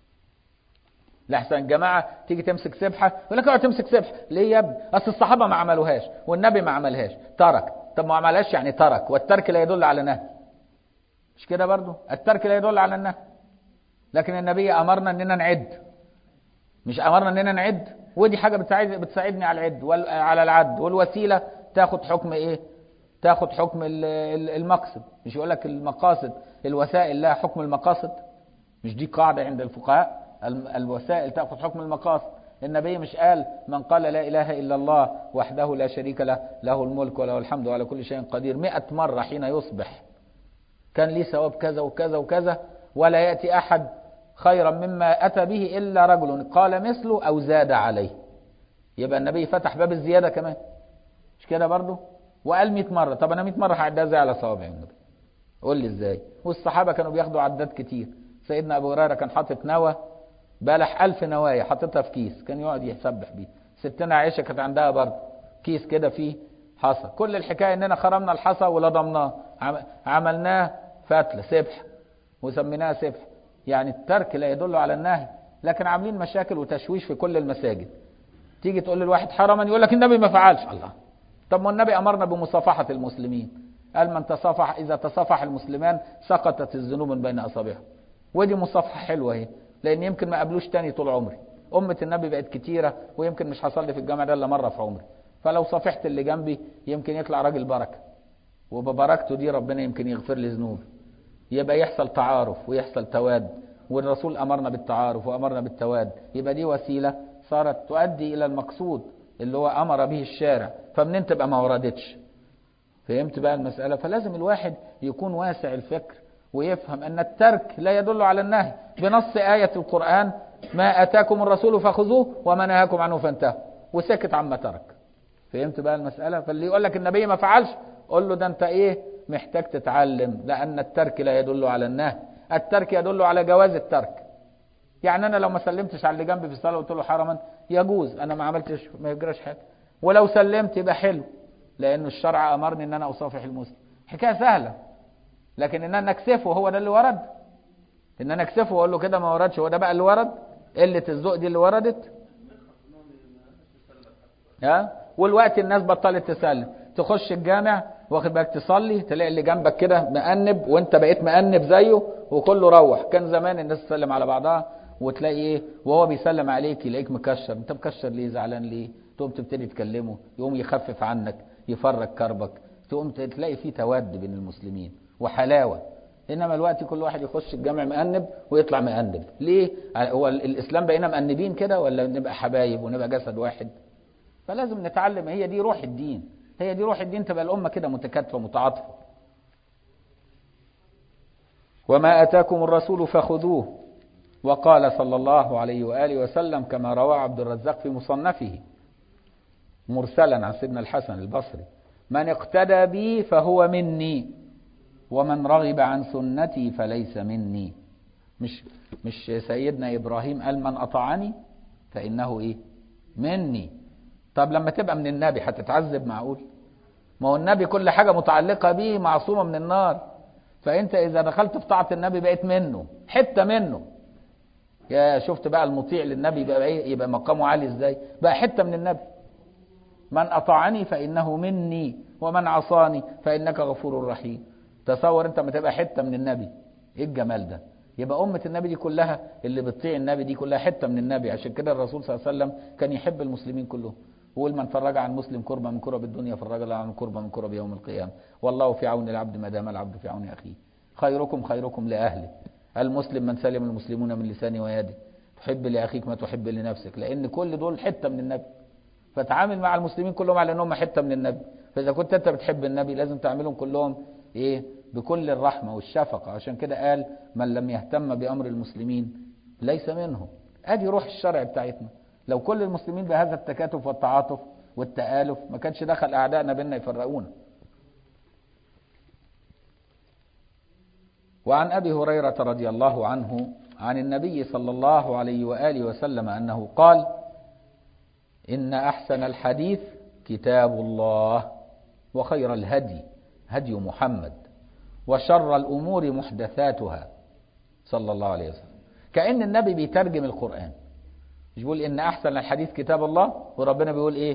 لحسن جماعة تيجي تمسك سبحة يقول لك اقعد تمسك سبحة ليه يا ابني؟ أصل الصحابة ما عملوهاش والنبي ما عملهاش، ترك. طب ما عملهاش يعني ترك، والترك لا يدل على نهي. مش كده برضو؟ الترك لا يدل على النهي، لكن النبي أمرنا أننا نعد، مش أمرنا أننا نعد، ودي حاجة بتساعد بتساعدني على العد وعلى العد، والوسيلة تاخد حكم إيه؟ تاخد حكم المقصد. مش يقول لك المقاصد الوسائل لها حكم المقاصد؟ مش دي قاعدة عند الفقهاء؟ الوسائل تأخذ حكم المقاصد. النبي مش قال من قال لا إله إلا الله وحده لا شريك له له الملك وله الحمد وعلى كل شيء قدير مئة مرة حين يصبح كان لي ثواب كذا وكذا وكذا، ولا يأتي أحد خيرا مما أتى به إلا رجل قال مثله أو زاد عليه. يبقى النبي فتح باب الزيادة كمان، مش كده برضو؟ وقال مئة مرة. طب أنا مئة مرة هعدها ازاي على صوابع النبي؟ قول لي ازاي؟ والصحابة كانوا بياخدوا عداد كتير. سيدنا أبو هريرة كان حاطط نوى بلح ألف نوايا حطيتها في كيس، كان يقعد يسبح بيه. ستنا عائشة كانت عندها برضه كيس كده فيه حصى. كل الحكاية اننا خرمنا الحصى ولضمناه عملناه فتلة سبح وسميناها سبح. يعني الترك لا يدل على النهي، لكن عاملين مشاكل وتشويش في كل المساجد. تيجي تقول للواحد حرما يقول لك النبي ما فعلش. الله، طب ما النبي أمرنا بمصافحة المسلمين، قال من تصافح إذا تصافح المسلمان سقطت الذنوب من بين أصابعهم. ودي مصافحة حلوة اهي، لأن يمكن ما قابلوش تاني طول عمري. أمة النبي بقت كتيرة ويمكن مش هصلي في الجامع ده إلا مرة في عمري، فلو صافحت اللي جنبي يمكن يطلع راجل بركة، وببركته دي ربنا يمكن يغفر لي ذنوبي، يبقى يحصل تعارف ويحصل تواد. والرسول أمرنا بالتعارف وأمرنا بالتواد، يبقى دي وسيلة صارت تؤدي إلى المقصود اللي هو أمر به الشارع، فمنين تبقى ما وردتش. فهمت بقى المسألة؟ فلازم الواحد يكون واسع الفكر ويفهم أن الترك لا يدل على النهي بنص آية القرآن: ما أتاكم الرسول فخذوه وما نهاكم عنه فانتهوا، وسكت عما ترك. فهمت بقى المسألة؟ فاللي يقول لك النبي ما فعلش قول له ده أنت إيه محتاج تتعلم، لأن الترك لا يدل على النهي، الترك يدل على جواز الترك. يعني أنا لو ما سلمتش على اللي جنبي في الصلاة وقلت له حرما يجوز، أنا ما عملتش ما يجراش حاجة، ولو سلمت يبقى حلو، لأن الشرع أمرني أن أنا أصافح المسلم. حكاية سهلة. لكن ان انا اكسفه هو ده اللي ورد، ان انا اكسفه واقول له كده ما وردش، هو ده بقى اللي ورد. قله الذوق دي اللي وردت. ها والوقت الناس بطلت تسلم، تخش الجامع واخد بالك تصلي تلاقي اللي جنبك كده مأنب وانت بقيت مأنب زيه وكله روح. كان زمان الناس تسلم على بعضها وتلاقي ايه وهو بيسلم عليك يلاقيك مكشر. انت مكشر ليه؟ زعلان ليه؟ تقوم تبتدي تكلمه يقوم يخفف عنك يفرج كربك، تقوم تلاقي فيه تود بين المسلمين وحلاوة. إنما الوقت كل واحد يخش الجامع مأنب ويطلع مأنب. ليه؟ هو الإسلام بقينا مأنبين كده ولا نبقى حبايب ونبقى جسد واحد؟ فلازم نتعلم، هي دي روح الدين، هي دي روح الدين، تبقى الأمة كده متكاتفة متعاطفة. وما أتاكم الرسول فخذوه. وقال صلى الله عليه وآله وسلم كما روى عبد الرزاق في مصنفه مرسلا عن سيدنا الحسن البصري: من اقتدى بي فهو مني ومن رغب عن سنتي فليس مني. مش مش سيدنا إبراهيم قال من أطاعني فإنه إيه مني؟ طب لما تبقى من النبي هتتعذب؟ معقول؟ ما هو النبي كل حاجة متعلقة به معصومة من النار، فأنت إذا دخلت في طاعة النبي بقيت منه، حتة منه. يا شفت بقى المطيع للنبي بقى إيه؟ يبقى مقامه عالي إزاي؟ بقى حتة من النبي. من أطاعني فإنه مني ومن عصاني فإنك غفور رحيم. تصور انت ما تبقى حته من النبي، ايه الجمال ده؟ يبقى امه النبي دي كلها اللي بتطيع النبي دي كلها حته من النبي. عشان كده الرسول صلى الله عليه وسلم كان يحب المسلمين كلهم، ويقول من فرج عن مسلم كربه من كرب الدنيا فرج له عن كربه من كرب يوم القيامه، والله في عون العبد ما دام العبد في عون اخيه، خيركم خيركم لاهله، المسلم من سلم المسلمون من لسانه ويده، تحب لاخيك ما تحب لنفسك، لان كل دول حته من النبي. فتعامل مع المسلمين كلهم على انهم حته من النبي. فاذا كنت انت بتحب النبي لازم تعاملهم كلهم ايه بكل الرحمة والشفقة. عشان كده قال من لم يهتم بأمر المسلمين ليس منهم. ادي روح الشرع بتاعتنا. لو كل المسلمين بهذا التكاتف والتعاطف والتآلف ما كانش دخل أعدائنا بيننا يفرقونا. وعن أبي هريرة رضي الله عنه عن النبي صلى الله عليه وآله وسلم أنه قال: إن أحسن الحديث كتاب الله، وخير الهدي هدي محمد، وشر الأمور محدثاتها. صلى الله عليه وسلم. كأن النبي بيترجم القرآن، مش بيقول إن أحسن الحديث كتاب الله، وربنا بيقول إيه؟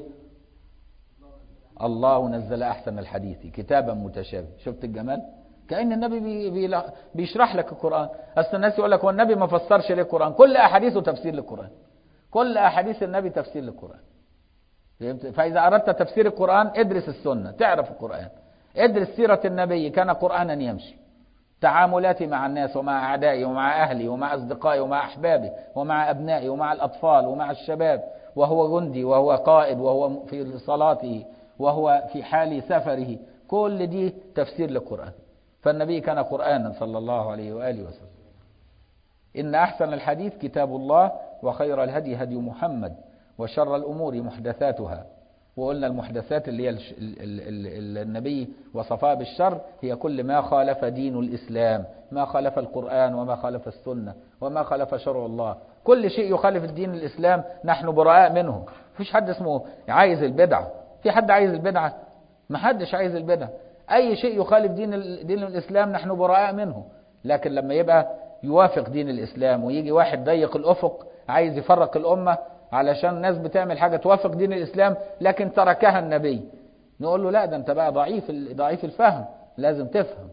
الله نزل أحسن الحديث كتابا متشابه. شفت الجمال؟ كأن النبي بي بي بيشرح لك القرآن. أصل الناس يقول لك هو النبي ما فسرش ليه القرآن؟ كل أحاديثه تفسير للقرآن، كل أحاديث النبي تفسير للقرآن. فإذا أردت تفسير القرآن ادرس السنة تعرف القرآن، ادرس سيرة النبي كان قرآنا يمشي، تعاملاتي مع الناس ومع أعدائي ومع أهلي ومع أصدقائي ومع أحبابي ومع أبنائي ومع الأطفال ومع الشباب، وهو جندي وهو قائد وهو في صلاته وهو في حال سفره، كل دي تفسير للقرآن. فالنبي كان قرآنا صلى الله عليه وآله وسلم. إن أحسن الحديث كتاب الله، وخير الهدي هدي محمد، وشر الأمور محدثاتها. وقلنا المحدثات اللي هي النبي وصفها بالشر هي كل ما خالف دين الإسلام، ما خالف القرآن وما خالف السنة وما خالف شرع الله. كل شيء يخالف الدين الإسلام نحن براء منه. مفيش حد اسمه عايز البدعة. في حد عايز البدعة؟ ما حدش عايز البدعة. أي شيء يخالف دين دين الإسلام نحن براء منه. لكن لما يبقى يوافق دين الإسلام ويجي واحد ضيق الأفق عايز يفرق الأمة علشان الناس بتعمل حاجة توافق دين الإسلام لكن تركها النبي، نقول له لا، ده انت بقى ضعيف ضعيف الفهم، لازم تفهم.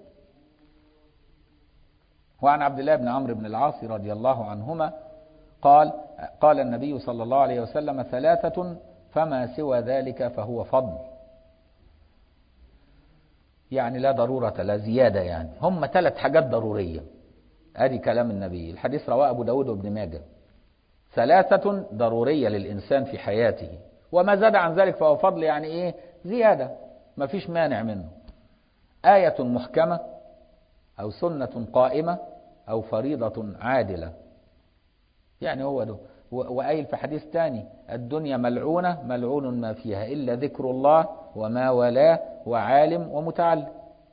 وعن عبد الله بن عمرو بن العاص رضي الله عنهما قال قال النبي صلى الله عليه وسلم ثلاثة فما سوى ذلك فهو فضل، يعني لا ضرورة لا زيادة، يعني هم ثلاث حاجات ضرورية. ادي كلام النبي، الحديث رواه أبو داود وابن ماجه. ثلاثة ضرورية للإنسان في حياته، وما زاد عن ذلك فهو فضل، يعني ايه؟ زيادة، ما فيش مانع منه. آية محكمة أو سنة قائمة أو فريضة عادلة، يعني هو ده. وقايل في حديث تاني الدنيا ملعونة ملعون ما فيها إلا ذكر الله وما والاه وعالم ومتعلم.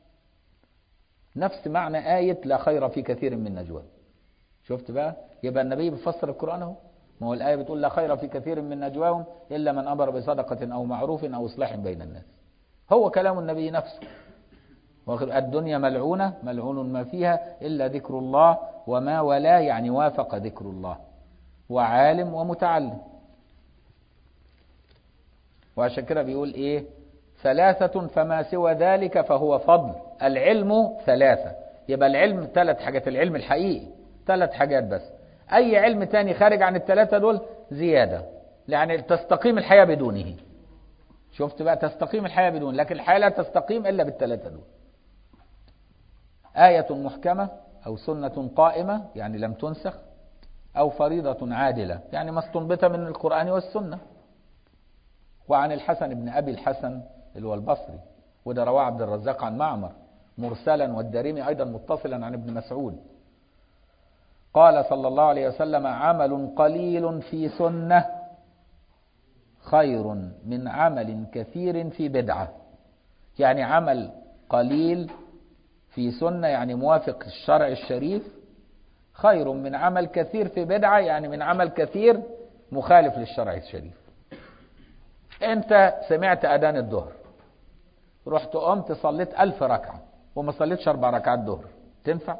نفس معنى آية لا خير في كثير من نجوى. شفت بقى؟ يبقى النبي بيفسر القرآن اهو. ما هو الآية بتقول لا خير في كثير من نجواهم إلا من أمر بصدقة أو معروف أو إصلاح بين الناس. هو كلام النبي نفسه. الدنيا ملعونة ملعون ما فيها إلا ذكر الله وما والاه، يعني وافق ذكر الله، وعالم ومتعلم. وعشان كده بيقول إيه؟ ثلاثة فما سوى ذلك فهو فضل. العلم ثلاثة، يبقى العلم ثلاث حاجات، العلم الحقيقي ثلاث حاجات بس. أي علم تاني خارج عن الثلاثة دول زيادة، يعني تستقيم الحياة بدونه. شفت بقى؟ تستقيم الحياة بدون، لكن الحياة لا تستقيم إلا بالثلاثة دول. آية محكمة أو سنة قائمة يعني لم تنسخ، أو فريضة عادلة يعني ما استنبط من القرآن والسنة. وعن الحسن بن أبي الحسن اللي هو البصري، وده رواه عبد الرزاق عن معمر مرسلا، والدارمي أيضا متصلا عن ابن مسعود، قال صلى الله عليه وسلم عمل قليل في سنة خير من عمل كثير في بدعة. يعني عمل قليل في سنة يعني موافق الشرع الشريف خير من عمل كثير في بدعة، يعني من عمل كثير مخالف للشرع الشريف. انت سمعت أذان الظهر، رحت قمت صليت ألف ركعة وما صليتش أربع ركعات ظهر، تنفع؟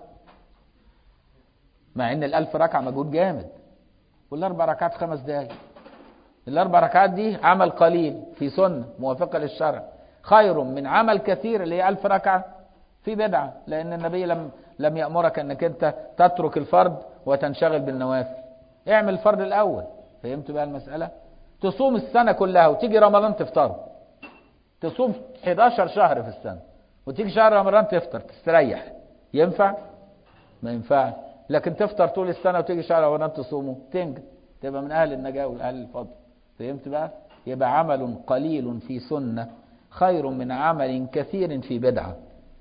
مع ان الألف ركعة مجهود جامد، والأربع ركعات خمس دقايق. الأربع ركعات دي عمل قليل في سنة موافقة للشرع خير من عمل كثير اللي هي ألف ركعة في بدعة، لأن النبي لم لم يأمرك أنك أنت تترك الفرض وتنشغل بالنوافل. اعمل الفرض الأول. فهمت بقى المسألة؟ تصوم السنة كلها وتيجي رمضان تفطر، تصوم حداشر شهر في السنة وتيجي شهر رمضان تفطر تستريح، ينفع؟ ما ينفع. لكن تفطر طول السنة وتيجي شهر رمضان تصومه تنجد، تبقى من أهل النجاة وأهل الفضل. فهمت بقى؟ يبقى عمل قليل في سنة خير من عمل كثير في بدعة.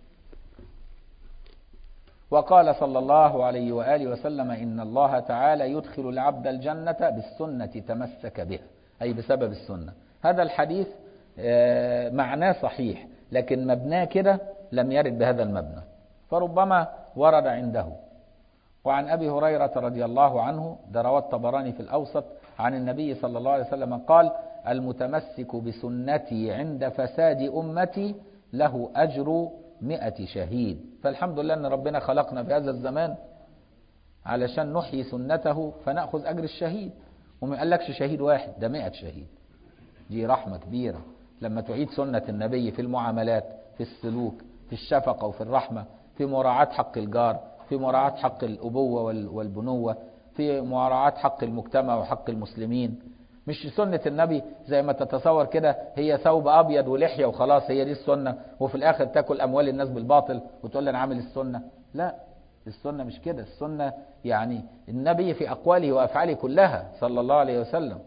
وقال صلى الله عليه وآله وسلم إن الله تعالى يدخل العبد الجنة بالسنة تمسك بها، أي بسبب السنة. هذا الحديث معناه صحيح، لكن مبناه كده لم يرد بهذا المبنى، فربما ورد عنده. وعن أبي هريرة رضي الله عنه، ده رواه الطبراني في الأوسط، عن النبي صلى الله عليه وسلم قال المتمسك بسنتي عند فساد أمتي له أجر مئة شهيد. فالحمد لله أن ربنا خلقنا في هذا الزمان علشان نحيي سنته فنأخذ أجر الشهيد، وما قالكش شهيد واحد، ده مئة شهيد. دي رحمة كبيرة لما تعيد سنة النبي في المعاملات، في السلوك، في الشفقة وفي الرحمة، في مراعاة حق الجار، في مراعاة حق الأبوة والبنوة، في مراعاة حق المجتمع وحق المسلمين. مش سنة النبي زي ما تتصور كده هي ثوب أبيض ولحية وخلاص هي دي السنة، وفي الآخر تاكل أموال الناس بالباطل وتقول لي أنا عامل السنة. لا، السنة مش كده. السنة يعني النبي في أقواله وأفعاله كلها صلى الله عليه وسلم.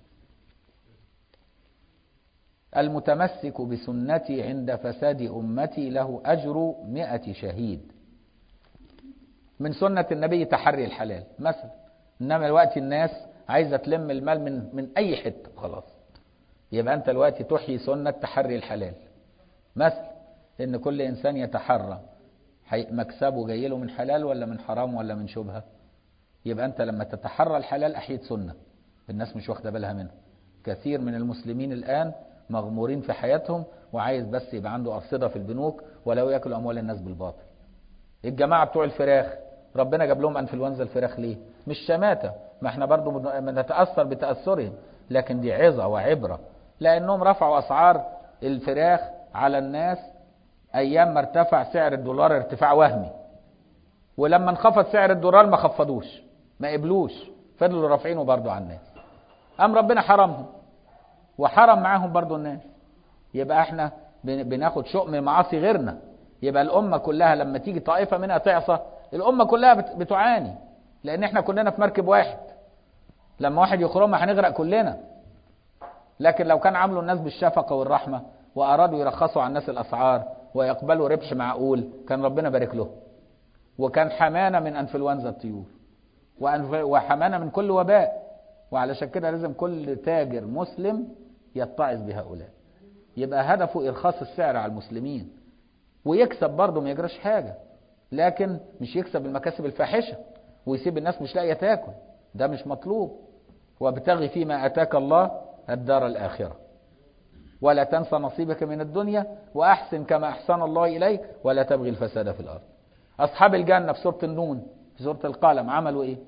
المتمسك بسنتي عند فساد أمتي له أجر مئة شهيد. من سنة النبي تحري الحلال مثلا، إنما الوقت الناس عايزة تلم المال من من أي حتة خلاص، يبقى أنت الوقت تحيي سنة تحري الحلال مثلا، إن كل إنسان يتحرى مكسبه جاي له من حلال ولا من حرام ولا من شبهة. يبقى أنت لما تتحرى الحلال أحييت سنة الناس مش واخدة بالها منها. كثير من المسلمين الآن مغمورين في حياتهم وعايز بس يبقى عنده أرصدة في البنوك ولو يأكل أموال الناس بالباطل. الجماعة بتوع الفراخ ربنا جاب لهم انفلونزا الفراخ ليه؟ مش شماتة، ما احنا برضو بنتأثر بتأثرهم، لكن دي عظة وعبرة، لأنهم رفعوا أسعار الفراخ على الناس ايام ما ارتفع سعر الدولار ارتفاع وهمي، ولما انخفض سعر الدولار ما خفضوش ما قبلوش، فضلوا رافعينه برضو على الناس. قام ربنا حرمهم وحرم معاهم برضو الناس. يبقى احنا بناخد شؤم معاصي غيرنا. يبقى الامه كلها لما تيجي طائفه منها تعصى الامه كلها بتعاني، لان احنا كلنا في مركب واحد. لما واحد يخرم هنغرق كلنا. لكن لو كان عاملوا الناس بالشفقه والرحمه وارادوا يرخصوا على الناس الاسعار ويقبلوا ربح معقول كان ربنا بارك لهم، وكان حمانا من انفلونزا الطيور وحمانا من كل وباء. وعلشان كده لازم كل تاجر مسلم يتعظ بهؤلاء، يبقى هدفه ارخاص السعر على المسلمين ويكسب برضه، ما يجراش حاجه، لكن مش يكسب المكاسب الفاحشه ويسيب الناس مش لاقيه تاكل. ده مش مطلوب. وابتغي فيما اتاك الله الدار الاخره ولا تنسى نصيبك من الدنيا واحسن كما احسن الله اليك ولا تبغي الفساد في الارض. اصحاب الجنه في سوره النون في سوره القلم عملوا ايه؟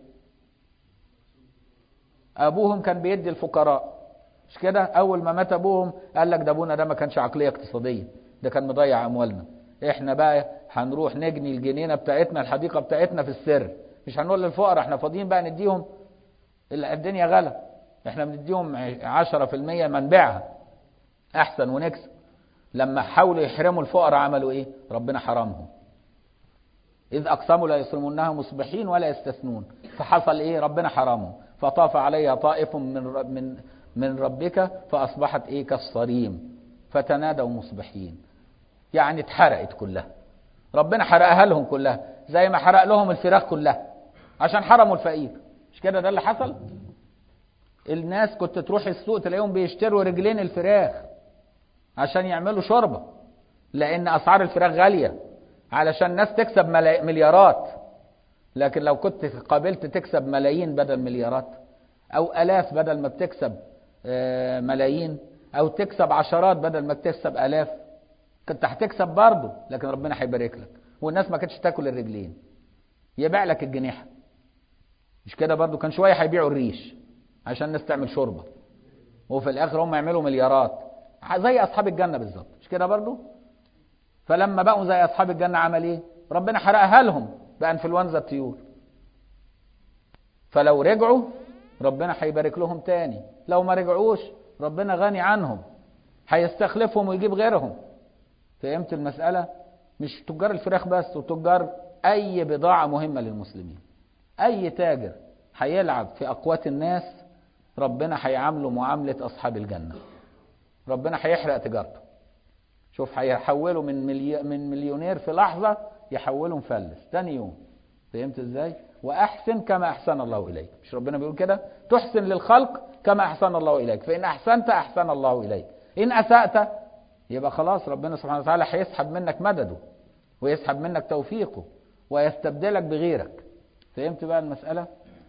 ابوهم كان بيدي الفقراء، مش كده؟ اول ما مات ابوهم قال لك ده ابونا ده ما كانش عقليه اقتصاديه، ده كان مضيع اموالنا، احنا بقى هنروح نجني الجنينه بتاعتنا الحديقه بتاعتنا في السر، مش هنقول للفقراء احنا فاضيين بقى نديهم، الدنيا غلا، احنا بنديهم عشرة في المية منبعها احسن ونكسب. لما حاولوا يحرموا الفقراء عملوا ايه؟ ربنا حرمهم. اذ اقسموا لا يصرمونها مصبحين ولا يستثنون، فحصل ايه؟ ربنا حرمهم. فطاف عليها طائف من من من ربك فاصبحت ايه؟ كالصريم فتنادوا مصبحين. يعني اتحرقت كلها، ربنا حرقها لهم كلها زي ما حرق لهم الفراخ كلها عشان حرموا الفقير، مش كده؟ ده اللي حصل. الناس كنت تروح السوق تلاقيهم بيشتروا رجلين الفراخ عشان يعملوا شوربه، لان اسعار الفراخ غاليه علشان الناس تكسب مليارات. لكن لو كنت قابلت تكسب ملايين بدل مليارات، او الاف بدل ما بتكسب ملايين، او تكسب عشرات بدل ما بتكسب الاف، كنت هتكسب برضه، لكن ربنا هيبارك لك والناس ما كانتش تاكل الرجلين، يبيع لك الجنيحه، مش كده؟ برضه كان شويه هيبيعوا الريش عشان الناس تعمل شوربه، وفي الاخر هم يعملوا مليارات زي اصحاب الجنه بالظبط، مش كده برضه؟ فلما بقوا زي اصحاب الجنه عمل ايه؟ ربنا حرقها لهم بانفلونزا الطيور. فلو رجعوا ربنا هيبارك لهم تاني، لو ما رجعوش ربنا غني عنهم هيستخلفهم ويجيب غيرهم. فهمت المسألة؟ مش تجار الفراخ بس، وتجار اي بضاعة مهمة للمسلمين. اي تاجر هيلعب في اقوات الناس ربنا هيعامله معاملة اصحاب الجنة، ربنا هيحرق تجارته. شوف هيحوله من ملي... من مليونير في لحظة يحوله مفلس تاني يوم. فهمت ازاي؟ واحسن كما احسن الله اليك، مش ربنا بيقول كده؟ تحسن للخلق كما احسن الله اليك، فان احسنت احسن الله اليك، ان اسأت يبقى خلاص ربنا سبحانه وتعالى هيسحب منك مدده ويسحب منك توفيقه ويستبدلك بغيرك. فهمت بقى المسألة؟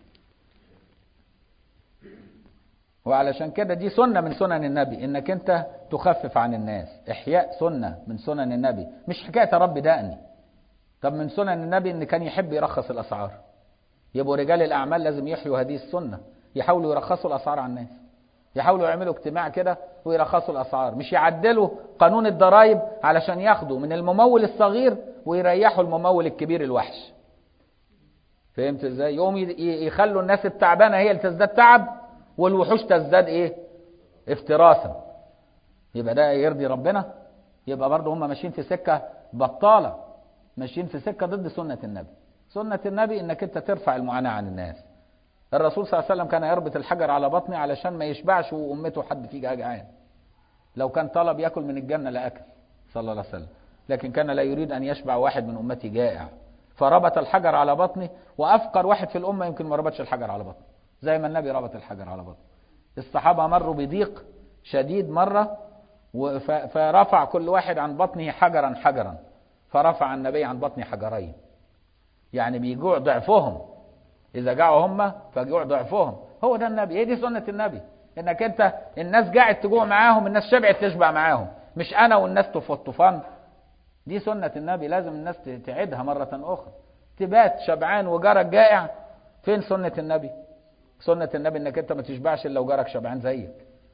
وعلشان كده دي سنة من سنن النبي، انك انت تخفف عن الناس، احياء سنة من سنن النبي، مش حكاية رب دقني. طب من سنن النبي ان كان يحب يرخص الاسعار، يبقوا رجال الاعمال لازم يحيوا هذه السنة، يحاولوا يرخصوا الاسعار على الناس، يحاولوا يعملوا اجتماع كده ويرخصوا الاسعار، مش يعدلوا قانون الضرائب علشان ياخدوا من الممول الصغير ويريحوا الممول الكبير الوحش. فهمت ازاي؟ يقوم يخلوا الناس التعبانة هي اللي تزداد تعب والوحوش تزداد ايه؟ افتراسا. يبقى ده يرضي ربنا؟ يبقى برضه هم ماشيين في سكة بطالة، ماشيين في سكة ضد سنة النبي. سنة النبي انك انت ترفع المعاناة عن الناس. الرسول صلى الله عليه وسلم كان يربط الحجر على بطنه علشان ما يشبعش وامته حد فيه جعان. لو كان طلب ياكل من الجنة لاكل صلى الله عليه وسلم، لكن كان لا يريد ان يشبع واحد من امتي جائع، فربط الحجر على بطنه. وافقر واحد في الامة يمكن ما ربطش الحجر على بطنه زي ما النبي ربط الحجر على بطنه. الصحابة مروا بضيق شديد مرة فرفع كل واحد عن بطنه حجرا حجرا، فرفع النبي عن بطنه حجرين. يعني بيجوع ضعفهم، إذا جاعوا هم فجوع ضعفهم. هو ده النبي، هي دي سنة النبي، إنك أنت الناس قاعد تجوع معاهم، الناس شبعت تشبع معاهم، مش أنا والناس طفان. دي سنة النبي، لازم الناس تعيدها مرة أخرى. تبات شبعان وجارك جائع، فين سنة النبي؟ سنة النبي إنك أنت ما تشبعش إلا وجارك شبعان زيك.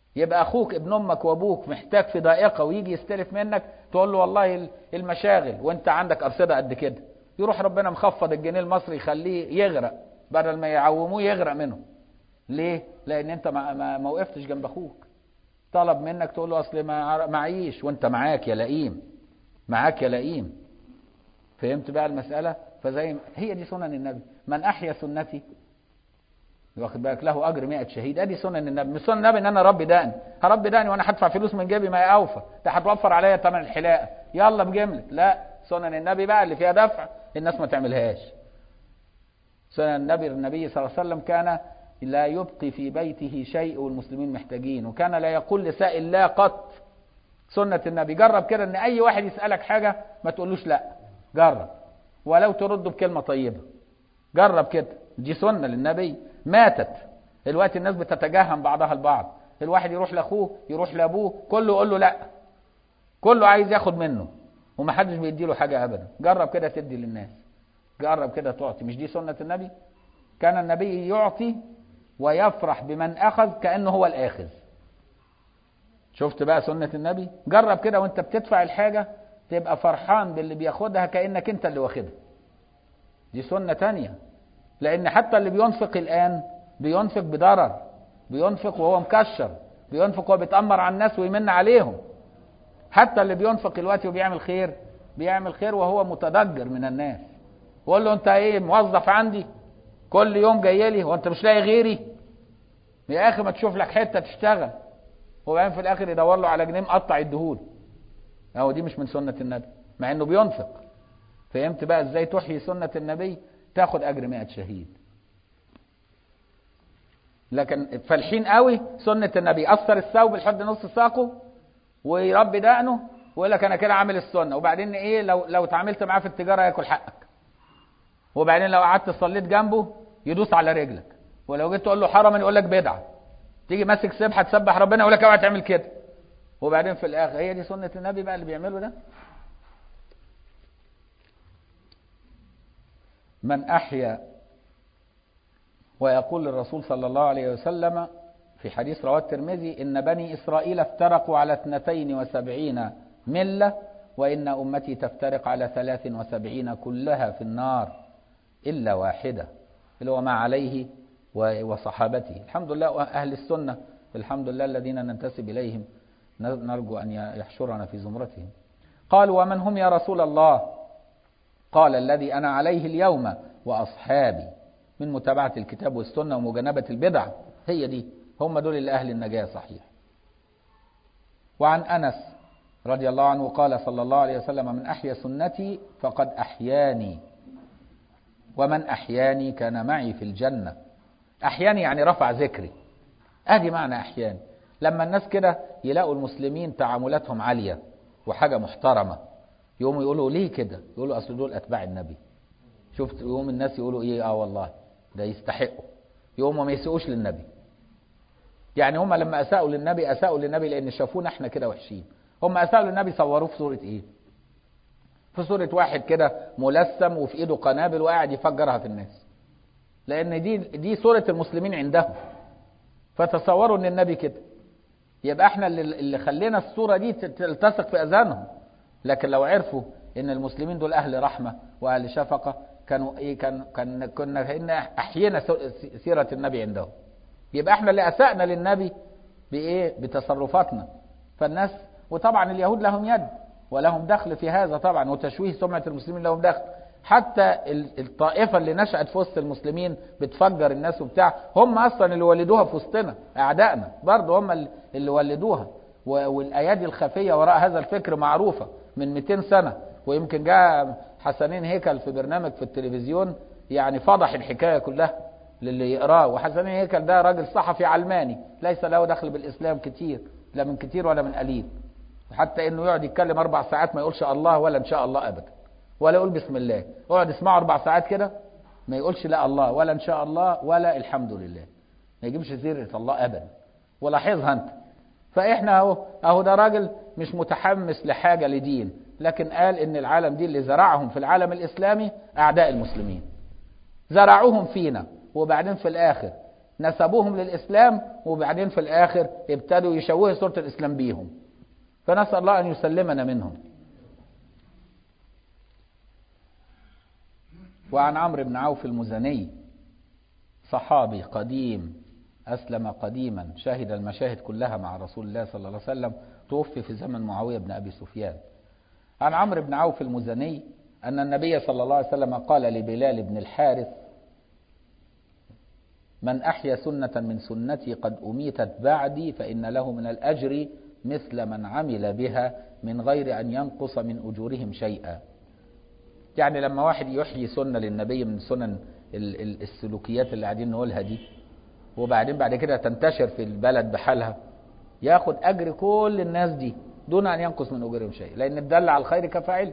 يبقى اخوك ابن امك وابوك محتاج في ضائقه ويجي يستلف منك، تقول له والله المشاغل وانت عندك ارصده قد كده، يروح ربنا مخفض الجنيه المصري يخليه يغرق بدل ما يعوموه يغرق منه. ليه؟ لان انت ما, ما, ما وقفتش جنب اخوك. طلب منك تقول له اصل ما معيش، وانت معاك يا لئيم، معاك يا لئيم. فهمت بقى المساله؟ فزي هي دي سنن النبي. من احيا سنتي واخد بالك له اجر مئة شهيد. ادي سنن النبي. مش سنن النبي ان انا ربي دقني، هربي دقني وانا هدفع فلوس من جيبي ما اوفى، ده هتوفر عليا ثمن الحلاقه يلا بجمله. لا، سنن النبي بقى اللي فيها دفع الناس ما تعملهاش. سنن النبي، النبي صلى الله عليه وسلم كان لا يبقي في بيته شيء والمسلمين محتاجين، وكان لا يقول لسائل لا قط. سنة النبي. جرب كده ان اي واحد يسألك حاجة ما تقولوش لا، جرب ولو ترده بكلمة طيبة، جرب كده. دي سنة للنبي ماتت. الوقت الناس بتتجهم بعضها البعض، الواحد يروح لاخوه يروح لابوه كله يقول له لا، كله عايز ياخد منه ومحدش بيديله حاجة ابدا. جرب كده تدي للناس، جرب كده تعطي. مش دي سنة النبي؟ كان النبي يعطي ويفرح بمن أخذ كأنه هو الآخذ. شفت بقى سنة النبي؟ جرب كده وانت بتدفع الحاجة تبقى فرحان باللي بياخدها كأنك انت اللي واخدها. دي سنة تانية. لأن حتى اللي بينفق الآن بينفق بضرر، بينفق وهو مكشر، بينفق وهو بيتأمر على الناس ويمن عليهم. حتى اللي بينفق الوقت وبيعمل خير بيعمل خير وهو متضجر من الناس. وقول له انت ايه موظف عندي كل يوم جاي لي وانت مش لاقي غيري؟ يا اخي ما تشوف لك حته تشتغل. وبعدين في الاخر يدور له على جنيه مقطع يديهوله. اهو دي مش من سنه النبي مع انه بينفق. فهمت بقى ازاي تحيي سنه النبي؟ تاخد اجر مئة شهيد. لكن فالحين قوي سنه النبي اثر الثوب لحد نص ساقه ويربي دقنه ويقول لك انا كده عامل السنه، وبعدين ايه لو لو اتعاملت معاه في التجاره ياكل حقك، وبعدين لو قعدت صليت جنبه يدوس على رجلك، ولو جيت تقول له حرما يقول لك بدعه، تيجي ماسك سبحه تسبح ربنا يقول لك اوعى تعمل كده. وبعدين في الاخر هي دي سنه النبي بقى اللي بيعمله ده. من احيا، ويقول الرسول صلى الله عليه وسلم في حديث رواه الترمذي ان بني اسرائيل افترقوا على اثنتين وسبعين مله وان امتي تفترق على ثلاث وسبعين كلها في النار الا واحده اللي هو ما عليه وصحابته. الحمد لله أهل السنة الحمد لله الذين ننتسب إليهم نرجو أن يحشرنا في زمرتهم. قالوا ومن هم يا رسول الله؟ قال الذي أنا عليه اليوم وأصحابي من متابعة الكتاب والسنة ومجانبة البدع. هي دي، هم دول اللي أهل النجاة صحيح. وعن أنس رضي الله عنه قال صلى الله عليه وسلم من أحيا سنتي فقد أحياني ومن أحياني كان معي في الجنة. أحياني يعني رفع ذكري. ادي معنى أحياني. لما الناس كده يلاقوا المسلمين تعاملاتهم عالية وحاجة محترمة يقوموا يقولوا ليه كده؟ يقولوا أصل دول أتباع النبي. شفت يقوم الناس يقولوا إيه؟ آه والله ده يستحقوا. يقوموا ما يسيئوش للنبي. يعني هم لما أساءوا للنبي أساءوا للنبي لأن شافونا إحنا كده وحشين. هم أساءوا للنبي صوروه في صورة إيه؟ في صورة واحد كده ملثم وفي إيده قنابل وقاعد يفجرها في الناس. لأن دي دي صورة المسلمين عندهم. فتصوروا إن النبي كده. يبقى إحنا اللي, اللي خلينا الصورة دي تلتصق في أذانهم. لكن لو عرفوا إن المسلمين دول أهل رحمة وأهل شفقة كانوا إيه؟ كان كان كنا إن أحيينا سيرة النبي عندهم. يبقى إحنا اللي أسأنا للنبي بإيه؟ بتصرفاتنا. فالناس وطبعا اليهود لهم يد ولهم دخل في هذا طبعا، وتشويه سمعة المسلمين لهم دخل. حتى الطائفة اللي نشأت في وسط المسلمين بتفجر الناس وبتاع هم أصلا اللي ولدوها في وسطنا أعدائنا برضه هم اللي ولدوها. والأيادي الخفية وراء هذا الفكر معروفة من مئتين سنة. ويمكن جاء حسنين هيكل في برنامج في التلفزيون يعني فضح الحكاية كلها للي يقراه. وحسنين هيكل ده راجل صحفي علماني ليس له دخل بالإسلام كتير، لا من كتير ولا من قليل. حتى إنه يقعد يتكلم أربع ساعات ما يقولش الله ولا إن شاء الله أبدا ولا يقول بسم الله. اقعد اسمعه اربع ساعات كده ما يقولش لا الله ولا ان شاء الله ولا الحمد لله، ما يجيبش سيرة الله ابدا. ولاحظها انت. فاحنا اهو اهو ده راجل مش متحمس لحاجة لدين، لكن قال ان العالم دي اللي زرعهم في العالم الاسلامي اعداء المسلمين، زرعوهم فينا وبعدين في الاخر نسبوهم للإسلام وبعدين في الآخر ابتدوا يشوهوا صورة الإسلام بيهم، فنسأل الله أن يسلمنا منهم. وعن عمرو بن عوف المزني صحابي قديم أسلم قديما، شهد المشاهد كلها مع رسول الله صلى الله عليه وسلم، توفي في زمن معاوية بن أبي سفيان. عن عمرو بن عوف المزني أن النبي صلى الله عليه وسلم قال لبلال بن الحارث: من أحيا سنة من سنتي قد أميتت بعدي فإن له من الأجر مثل من عمل بها من غير أن ينقص من أجورهم شيئا. يعني لما واحد يحيي سنة للنبي من سنن السلوكيات اللي قاعدين نقولها دي، وبعدين بعد كده تنتشر في البلد بحالها، ياخد أجر كل الناس دي دون أن ينقص من أجورهم شيء، لأن الدل على الخير كفاعله.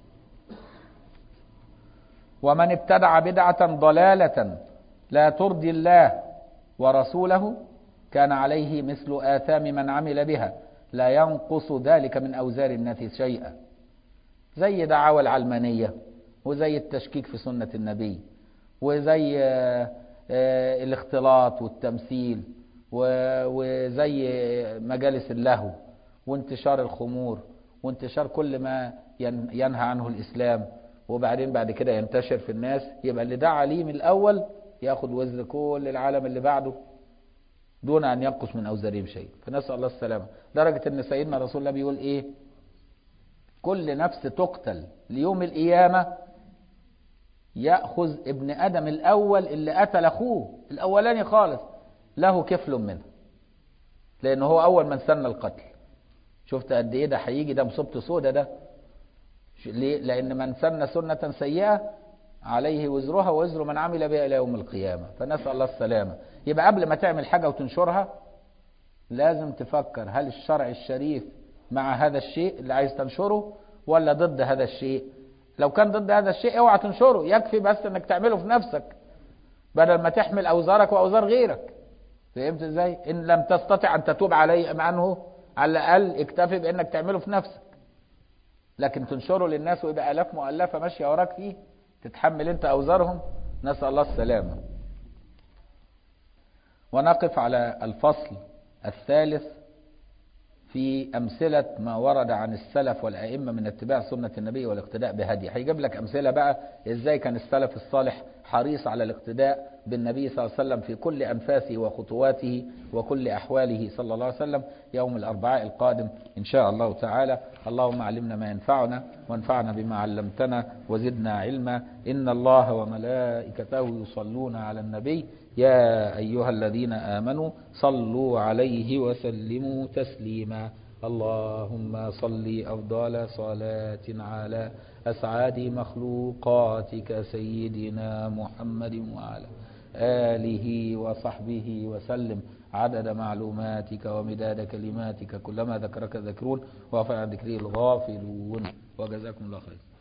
ومن ابتدع بدعة ضلالة لا ترضي الله ورسوله كان عليه مثل آثام من عمل بها لا ينقص ذلك من أوزار الناس شيئا. زي دعاوى العلمانية، وزي التشكيك في سنة النبي، وزي الاختلاط والتمثيل، وزي مجالس اللهو، وانتشار الخمور، وانتشار كل ما ينهى عنه الإسلام، وبعدين بعد كده ينتشر في الناس، يبقى اللي دعا ليه من الأول ياخد وزر كل العالم اللي بعده دون أن ينقص من أوزارهم شيء. فنسأل الله السلامة. درجة أن سيدنا رسول الله بيقول إيه؟ كل نفس تقتل ليوم القيامة يأخذ ابن آدم الأول اللي قتل أخوه الأولاني خالص له كفل منه، لأنه هو أول من سن القتل. شفت قد إيه ده هيجي، ده مصيبته سودة ده. ليه؟ لأن من سن سنة سيئة عليه وزرها ووزر من عمل بها إلى يوم القيامة. فنسأل الله السلامة. يبقى قبل ما تعمل حاجة وتنشرها لازم تفكر هل الشرع الشريف مع هذا الشيء اللي عايز تنشره ولا ضد هذا الشيء. لو كان ضد هذا الشيء اوعى تنشره، يكفي بس انك تعمله في نفسك بدل ما تحمل أوزارك وأوزار غيرك. فهمت ازاي؟ إن لم تستطع أن تتوب عليه عنه على الأقل اكتفي بأنك تعمله في نفسك، لكن تنشره للناس ويبقى آلاف مؤلفة ماشية وراك فيه تتحمل انت أوزارهم. نسأل الله السلامة. ونقف على الفصل الثالث في أمثلة ما ورد عن السلف والأئمة من اتباع سنة النبي والاقتداء بهدي. هيجيب لك أمثلة بقى إزاي كان السلف الصالح حريص على الاقتداء بالنبي صلى الله عليه وسلم في كل أنفاسه وخطواته وكل أحواله صلى الله عليه وسلم يوم الأربعاء القادم إن شاء الله تعالى. اللهم علمنا ما ينفعنا وانفعنا بما علمتنا وزدنا علما. إن الله وملائكته يصلون على النبي يا أيها الذين آمنوا صلوا عليه وسلموا تسليما. اللهم صل أفضل صلاة على أسعد مخلوقاتك سيدنا محمد وعلى آله وصحبه وسلم عدد معلوماتك ومداد كلماتك كلما ذكرك ذكرون وغفر عن ذكره الغافلون. وجزاكم الله خير.